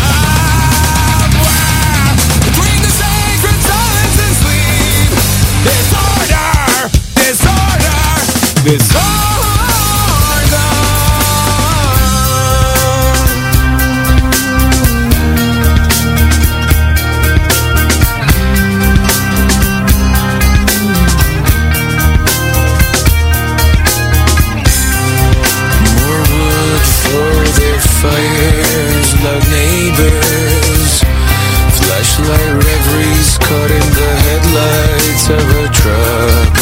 Somewhere between the sacred silence and sleep. Disorder, disorder, disorder. Fires, loud neighbors, flashlight reveries caught in the headlights of a truck.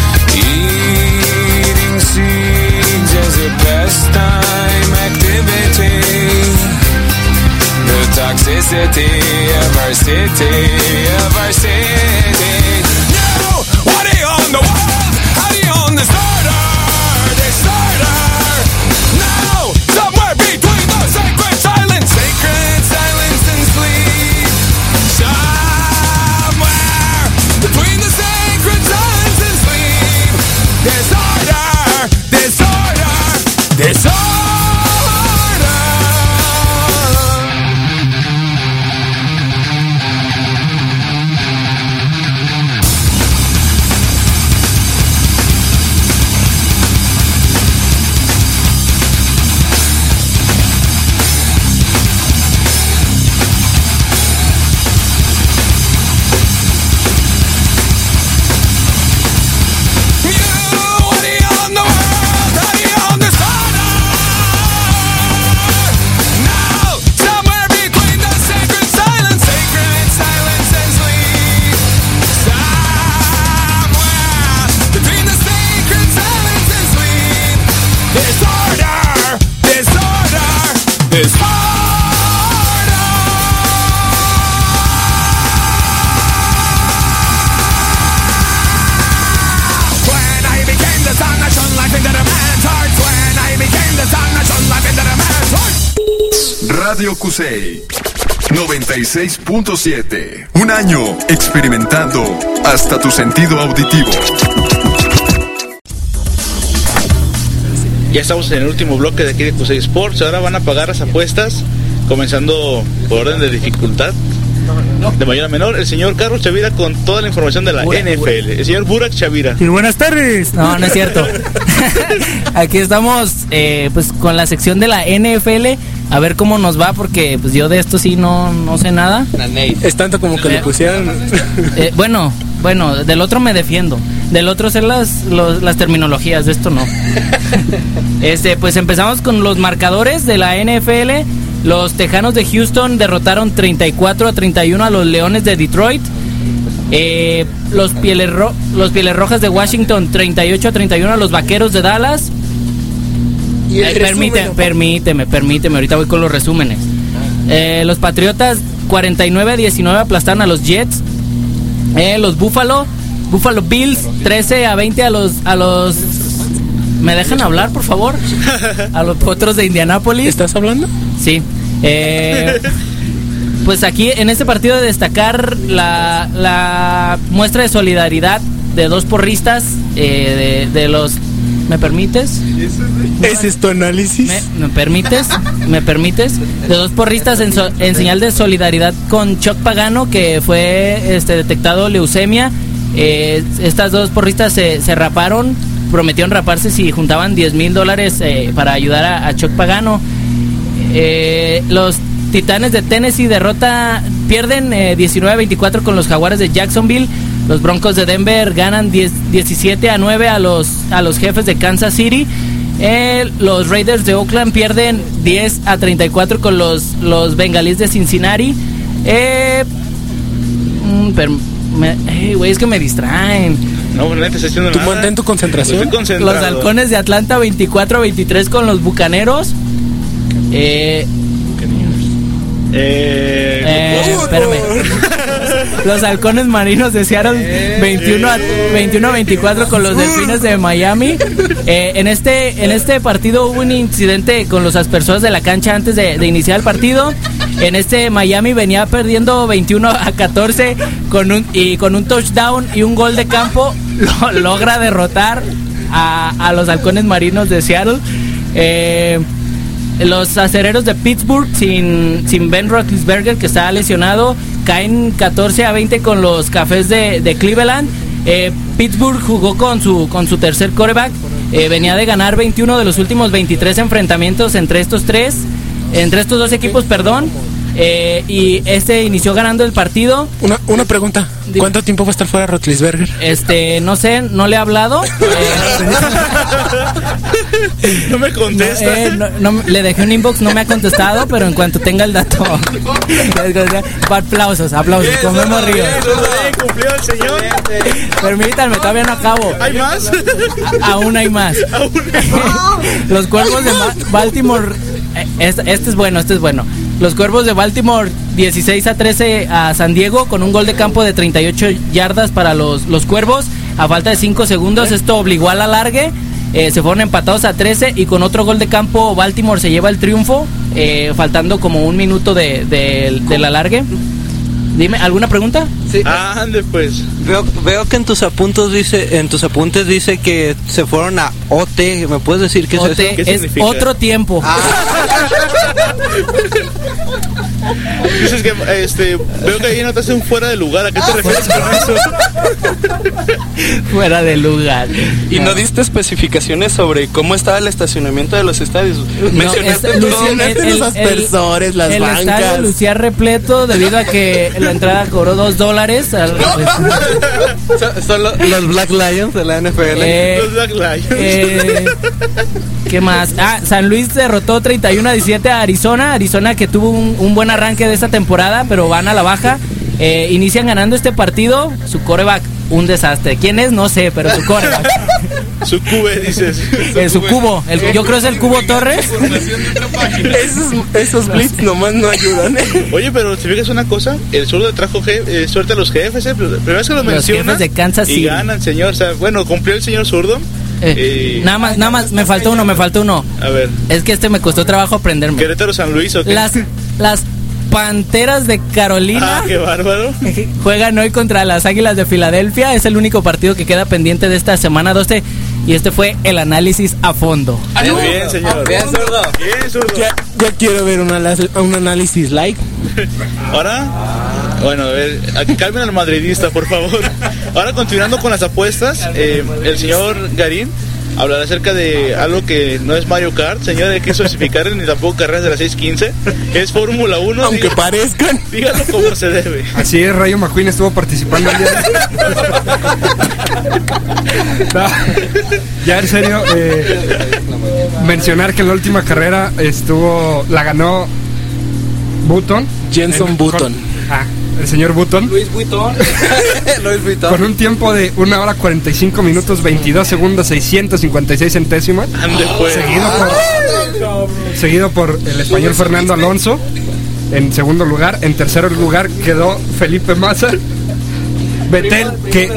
Eating seeds as a pastime activity. The toxicity of our city, of our city. No, what are you on the world? How are you on disorder? Disorder. No, somewhere between the sacred silence and sleep. Somewhere between the sacred silence and sleep. Disorder, disorder, disorder. Radio Cusey 96.7. Un año experimentando hasta tu sentido auditivo. Ya estamos en el último bloque de aquí de Cusey Sports. Ahora van a pagar las apuestas, comenzando por orden de dificultad, de mayor a menor. El señor Carlos Chavira con toda la información de la NFL. El señor Burak Chavira. Sí, buenas tardes. No, no es cierto. Aquí estamos pues con la sección de la NFL. A ver cómo nos va, porque pues yo de esto sí no sé nada. Es tanto como que le pusieron. Bueno, del otro me defiendo. Del otro sé las terminologías, de esto no. Pues empezamos con los marcadores de la NFL. Los Tejanos de Houston derrotaron 34-31 a los Leones de Detroit. Los Pieles Rojas de Washington 38-31 a los Vaqueros de Dallas. Permíteme, ahorita voy con los resúmenes. Los Patriotas 49-19 aplastaron a los Jets. Los Buffalo Bills 13-20 a los ¿me dejan hablar, por favor? A los Potros de Indianápolis. ¿Estás hablando? Sí. Pues aquí en este partido de destacar la muestra de solidaridad de dos porristas de los... ¿Me permites? ¿Ese es tu análisis? ¿Me permites? De dos porristas en señal de solidaridad con Chuck Pagano, que fue detectado leucemia. Estas dos porristas se raparon, prometieron raparse si juntaban $10,000 para ayudar a Chuck Pagano. Los Titanes de Tennessee pierden 19-24 con los Jaguares de Jacksonville. Los Broncos de Denver ganan 17-9 a los Jefes de Kansas City. Los Raiders de Oakland pierden 10-34 con los Bengalíes de Cincinnati. Es que me distraen. No, no te estoy haciendo nada. Tú mantén tu concentración. Los Halcones de Atlanta 24-23 con los Bucaneros. Espérame. Los Halcones Marinos de Seattle 21-24 con los Delfines de Miami. En este partido hubo un incidente con los aspersores de la cancha antes de iniciar el partido. En este Miami venía perdiendo 21-14 con un touchdown y un gol de campo logra derrotar a los halcones marinos de Seattle. Los acereros de Pittsburgh sin Ben Roethlisberger, que estaba lesionado, caen 14-20 con los cafés de Cleveland. Pittsburgh jugó con su tercer quarterback. Venía de ganar 21 de los últimos 23 enfrentamientos entre estos dos equipos, perdón. Y inició ganando el partido. Una pregunta, ¿cuánto tiempo va a estar fuera Roethlisberger? No sé, no le he hablado. No me contesta. No, le dejé un inbox, no me ha contestado, pero en cuanto tenga el dato. Aplausos, como hemos río. Cumplió el señor. Permítanme, todavía no acabo. ¿Hay más? Aún hay más. Los Cuervos de Baltimore. Este es bueno. Los Cuervos de Baltimore 16-13 a San Diego con un gol de campo de 38 yardas para los Cuervos a falta de 5 segundos. Esto obligó al alargue. Se fueron empatados a 13 y con otro gol de campo Baltimore se lleva el triunfo, faltando como un minuto del alargue. Dime, ¿alguna pregunta? Sí. Ande pues. Veo que en tus apuntes dice que se fueron a OT. ¿Me puedes decir qué es eso? ¿Qué significa? Otro tiempo. Dices que veo que ahí notaste un fuera de lugar. ¿A qué te refieres con eso? Fuera de lugar. Y no diste especificaciones sobre cómo estaba el estacionamiento de los estadios. Mencionaste los aspersores, las bancas. El estadio lucía repleto debido a que la entrada cobró $2. Son los Black Lions de la NFL. Los Black Lions. ¿Qué más? San Luis derrotó 31-17 a Arizona. Arizona, que tuvo un buen arranque de esta temporada, pero van a la baja. Inician ganando este partido. Su quarterback, un desastre. ¿Quién es? No sé, pero su quarterback. Su cube, dices. Su cubo. Yo creo es el Cubo Torres. Esos blitz nomás no ayudan. Oye, pero si fijas una cosa, el zurdo trajo suerte a los jefes. Primera vez que lo menciona. Los jefes de Kansas City. Y ganan, señor. O sea, bueno, cumplió el señor zurdo. Nada más, me faltó uno. A ver. Es que me costó trabajo aprenderme. ¿Querétaro San Luis o qué? Las Panteras de Carolina. ¡Qué bárbaro! Juegan hoy contra las Águilas de Filadelfia. Es el único partido que queda pendiente de esta semana 12. Y este fue el análisis a fondo. Muy bien, señor. Bien, zurdo. Bien, zurdo. Ya quiero ver un análisis like. Ahora, bueno, a ver, calmen al madridista, por favor. Ahora, continuando con las apuestas, el señor Garín hablará acerca de algo que no es Mario Kart, señor, hay que especificar, ni tampoco carreras de las 6:15, es Fórmula 1. Aunque parezcan. Dígalo como se debe. Así es, Rayo McQueen estuvo participando el día. No, ya en serio, mencionar que en la última carrera la ganó Button. Jenson Button. El señor Button. Luis Vuitton. Con un tiempo de 1 hora 45 minutos 22 segundos 656 centésimas. Seguido por el español Fernando Alonso en segundo lugar. En tercer lugar quedó Felipe Massa. Vettel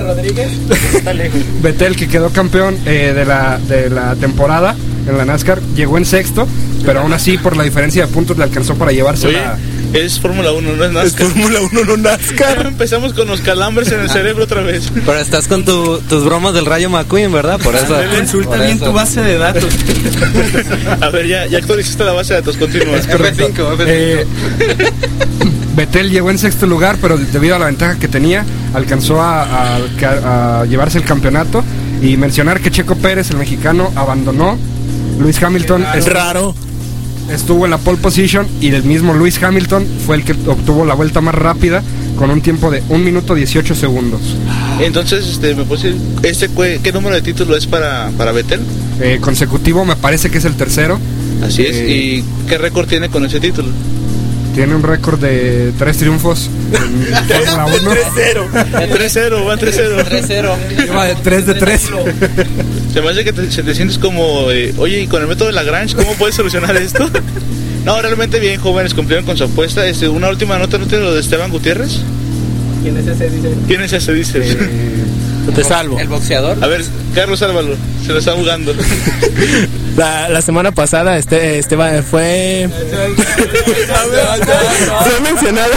que quedó campeón de la temporada en la NASCAR, llegó en sexto, pero aún así por la diferencia de puntos le alcanzó para llevarse la... Es Fórmula 1, no es NASCAR. Es Fórmula 1, no NASCAR. Empezamos con los calambres en el cerebro otra vez. Pero estás con tus bromas del Rayo McQueen, ¿verdad? Por eso. Consulta bien tu base de datos. A ver, ya actualizaste la base de datos, continúa. F5. Vettel llegó en sexto lugar, pero debido a la ventaja que tenía, alcanzó a llevarse el campeonato. Y mencionar que Checo Pérez, el mexicano, abandonó. Lewis Hamilton estuvo en la pole position y el mismo Lewis Hamilton fue el que obtuvo la vuelta más rápida con un tiempo de 1 minuto 18 segundos. Entonces, ¿me puedes decir qué número de título es para Vettel? Consecutivo, me parece que es el tercero. Así es. ¿Y qué récord tiene con ese título? Tiene un récord de 3 triunfos en Fórmula 1. 3-0, va 3-0. 3-0. Lleva de 3 de 3. Se me hace que te sientes como, oye, y con el método de Lagrange, ¿cómo puedes solucionar esto? No, realmente bien, jóvenes, cumplieron con su apuesta. Una última nota, ¿no te lo de Esteban Gutiérrez? ¿Quién es ese, dice? ¿Quién es ese, dices? Te salvo. ¿El boxeador? A ver, Carlos, sálvalo, se lo está jugando. La semana pasada fue mencionado.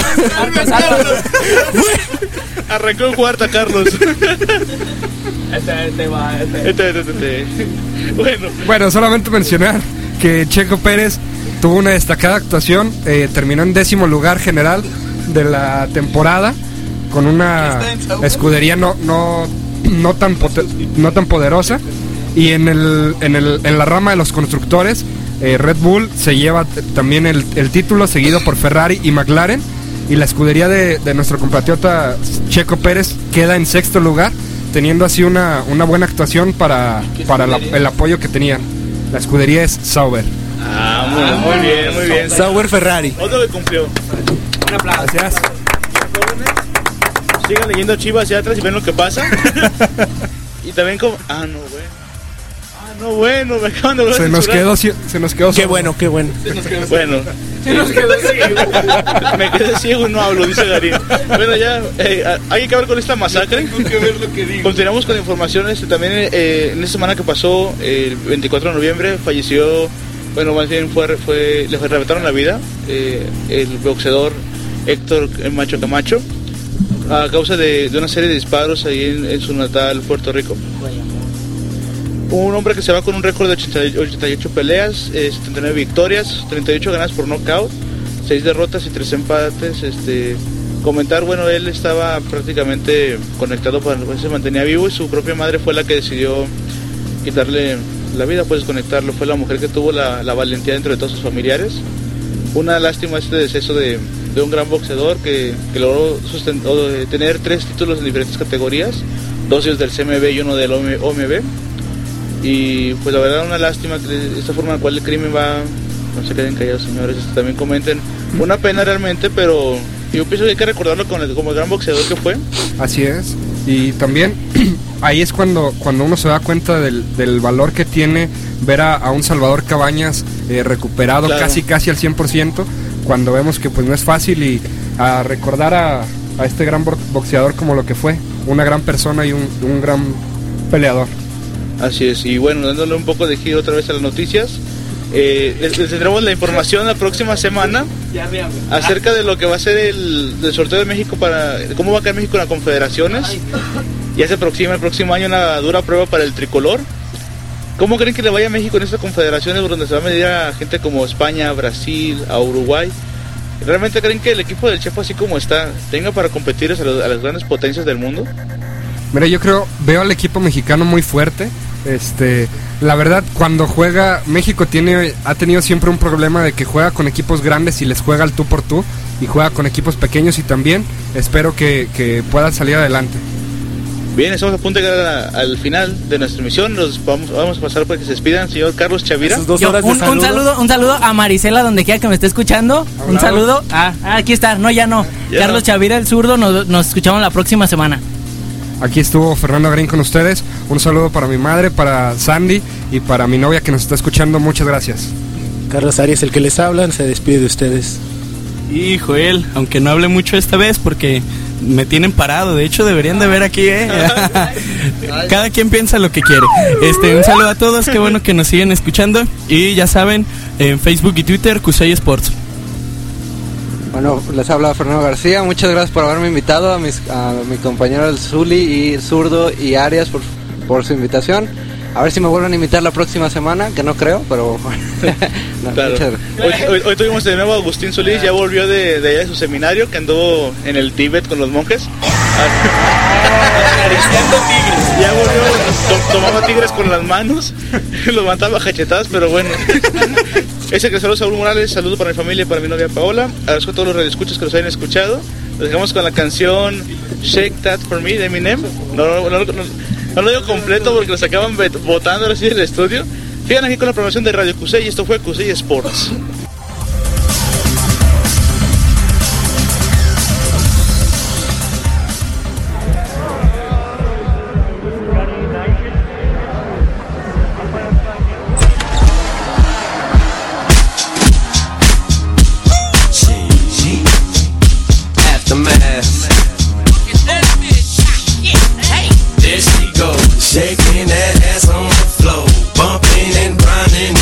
Arrancó en cuarta, Carlos. Bueno, solamente mencionar que Checo Pérez tuvo una destacada actuación, terminó en 10º lugar general de la temporada con una escudería no tan poderosa, y en la rama de los constructores Red Bull se lleva también el título, seguido por Ferrari y McLaren, y la escudería de nuestro compatriota Checo Pérez queda en 6º lugar, teniendo así una buena actuación para el apoyo que tenían. La escudería es Sauber. Muy bien. Sauber Ferrari. Otro que cumplió. Un aplauso. Gracias. Sigan leyendo Chivas hacia atrás y ven lo que pasa. Y también como... bueno, me acaban de se nos quedó Qué bueno. Bueno. Me quedé ciego y no hablo, dice Garín. Bueno, ya hay que acabar con esta masacre. Continuamos con informaciones. También en esta semana que pasó, el 24 de noviembre, falleció, bueno, más bien le arrebataron la vida el boxeador Héctor Macho Camacho, a causa de una serie de disparos ahí en su natal Puerto Rico. Un hombre que se va con un récord de 88 peleas, 79 victorias, 38 ganadas por nocaut, 6 derrotas y 3 empates. Comentar, bueno, él estaba prácticamente conectado, se mantenía vivo, y su propia madre fue la que decidió quitarle la vida, pues desconectarlo. Fue la mujer que tuvo la valentía dentro de todos sus familiares. Una lástima este deceso de un gran boxeador que logró tener 3 títulos en diferentes categorías, 2 del CMB y 1 del OMB. Y pues la verdad, una lástima que esta forma en la cual el crimen va. No se queden callados, señores, también comenten. Una pena realmente, pero yo pienso que hay que recordarlo como el gran boxeador que fue. Así es. Y también ahí es cuando uno se da cuenta del valor que tiene ver a un Salvador Cabañas recuperado, claro, casi al 100%, cuando vemos que pues no es fácil, y a recordar a este gran boxeador como lo que fue, una gran persona y un gran peleador. Así es, y bueno, dándole un poco de giro otra vez a las noticias, les tendremos la información la próxima semana acerca de lo que va a ser el sorteo de México, para cómo va a quedar México en las confederaciones. Ya se aproxima el próximo año una dura prueba para el tricolor. ¿Cómo creen que le vaya a México en estas confederaciones, donde se va a medir a gente como España, Brasil, a Uruguay? ¿Realmente creen que el equipo del Chepo, así como está, tenga para competir a las grandes potencias del mundo? Mira, veo al equipo mexicano muy fuerte. La verdad, cuando juega, México ha tenido siempre un problema de que juega con equipos grandes y les juega al tú por tú, y juega con equipos pequeños, y también espero que puedan salir adelante. Bien, estamos a punto de llegar al final de nuestra emisión. Vamos a pasar para que se despidan, señor Carlos Chavira. Un saludo a Marisela, donde quiera que me esté escuchando. Hola. Un saludo. Aquí está, ya no. Carlos Chavira, el zurdo, nos escuchamos la próxima semana. Aquí estuvo Fernando Green con ustedes. Un saludo para mi madre, para Sandy y para mi novia que nos está escuchando. Muchas gracias. Carlos Arias, el que les habla, se despide de ustedes. Y Joel, aunque no hable mucho esta vez porque me tienen parado, de hecho deberían de ver aquí, Cada quien piensa lo que quiere. Un saludo a todos, qué bueno que nos siguen escuchando, y ya saben, en Facebook y Twitter, Cusey Sports. Bueno, les habla Fernando García, muchas gracias por haberme invitado, a mi compañero el Zuli y el Zurdo y Arias por su invitación. A ver si me vuelven a invitar la próxima semana, que no creo, pero no, claro. Hoy tuvimos de nuevo a Agustín Solís, ya volvió de allá de su seminario, que anduvo en el Tíbet con los monjes. Acariciando tigres. Ya volvió, tomaba tigres con las manos, los mataba a cachetadas, pero bueno. Ese que saludo a Saúl Morales, saludo para mi familia y para mi novia Paola. Agradezco a todos los radioescuchas que nos hayan escuchado. Nos dejamos con la canción Shake That For Me de Eminem. No lo digo completo porque nos acaban votando ahora sí en el estudio. Sigan aquí con la programación de Radio Cusey, y esto fue Cusey Sports. Shaking that ass on the floor, bumping and grinding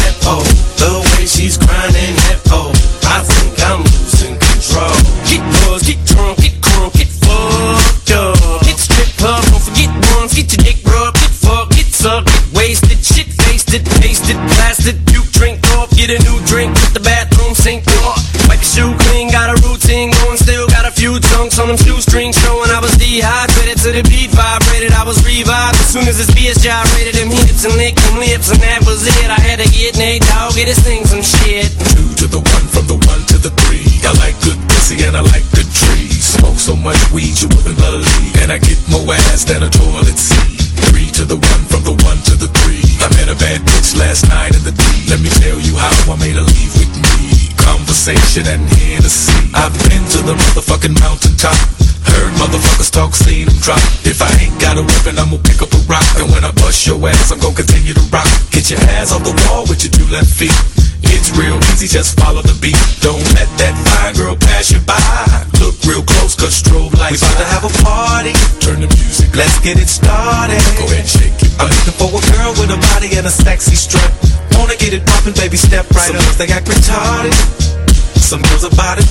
wasted, pasted, blasted, puke, drink off, get a new drink, with the bathroom sink off. Wipe your shoe clean, got a routine going, still got a few chunks on them shoestrings showing. I was dehydrated to the beat vibrated, I was revived as soon as this BS gyrated. Them hips and licked them lips and that was it. I had to get Nate Dogg, get his thing some shit. 2 to the 1, from the 1 to the 3. I like good pussy and I like good trees. Smoke so much weed you wouldn't believe, and I get more ass than a toilet seat. 3 to the 1, from the 1 to the 3. I met a bad bitch last night in the D. Let me tell you how I made her leave with me. Conversation and Hennessy. I've been to the motherfucking mountaintop. Heard motherfuckers talk, seen them drop. If I ain't got a weapon, I'm gonna pick up a rock. And when I bust your ass, I'm gonna continue to rock. Get your ass off the wall with your 2 left feet. It's real easy, just follow the beat. Don't let that fine girl pass you by. Look real close, cause strobe lights. We about to have a party. Turn the music, let's get it started. Go ahead and shake it. I'm looking for a girl with a body and a sexy strut. Wanna get it poppin', baby, step right up. Some girls, they act retarded. Some girls are body.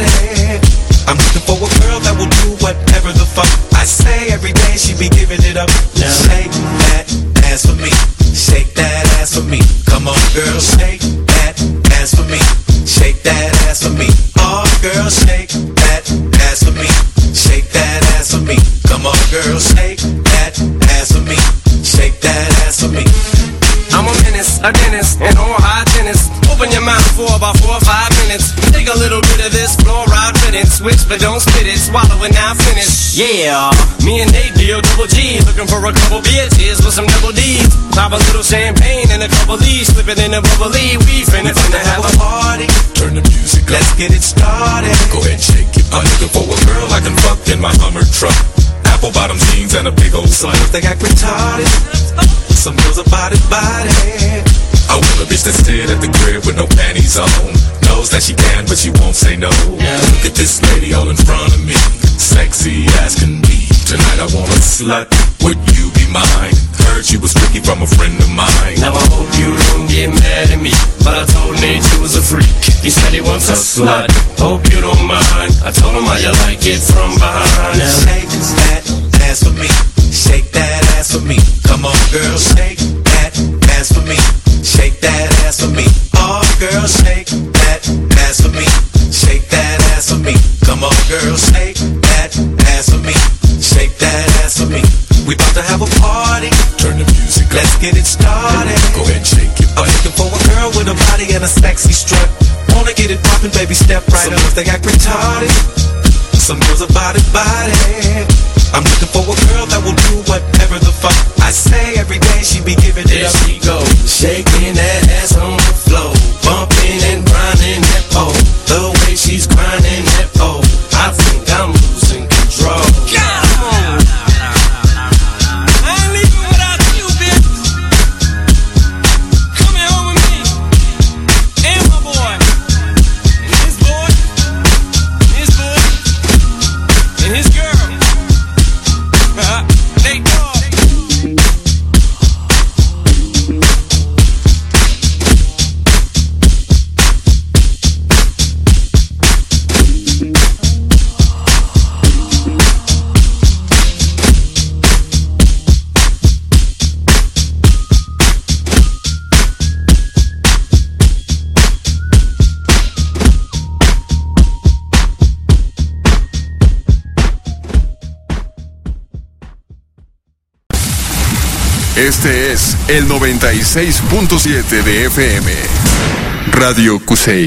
I'm looking for a girl that will do whatever the fuck I say. Every day she be giving it up. Now shake that ass for me. Shake that ass for me. Come on, girl, shake that ass for me. Shake that ass for me. Oh, girl, shake that ass for me. Shake that ass for me. Come on, girl, shake that ass for me. Shake that ass for me. I'm a menace, a dentist, and all high tennis. Open your mouth for about 4 or 5 minutes. Take a little bit of this fluoride fitted. Switch, but don't spit it. Swallow it, now finish. Yeah, me and Nate deal double G. Looking for a couple bitches with some double D's. Pop a little champagne and a couple D's. Slip it in a bubbly. We finna have a party. Turn the music up. Let's get it started. Go ahead, shake it. I'm looking for a girl I can fuck in my Hummer truck. Apple bottom jeans and a big old slut. They act retarded. Some girls are body. I want a bitch that sit at the crib with no panties on. Knows that she can, but she won't say no. Look at this lady all in front of me. Sexy as can be. Tonight I want a slut. Would you be mine? Heard she was freaky from a friend of mine. Now I hope you don't get mad at me, but I told Nate you was a freak. He said he wants a slut. Hope you don't mind. I told him how you like it from behind. Now shake that ass for me. Shake that ass for me. Come on, girl, shake that ass for me. Shake that ass for me. Oh, girl, shake that ass for me. Shake that ass for me. Come on, girl, shake that ass for me. Shake that ass for me. We about to have a party. Turn the music up. Let's get it started. Go ahead and shake it. I'm looking for a girl with a body and a sexy strut. Wanna get it poppin', baby, step right up. Some girls, they act retarded. Some girls are body. I'm looking for a girl that will do whatever the fuck I say. Every day she be giving it up. There she go, shaking that ass on the floor, bumping and grinding that pole. The way she's grinding that pole, I think I'm losing control. Come on. I ain't leaving without you, bitch. Come here home with me. And my boy. And his boy. And his boy. And his girl. Nate Dogg. Este es el 96.7 de FM. Radio Cusey.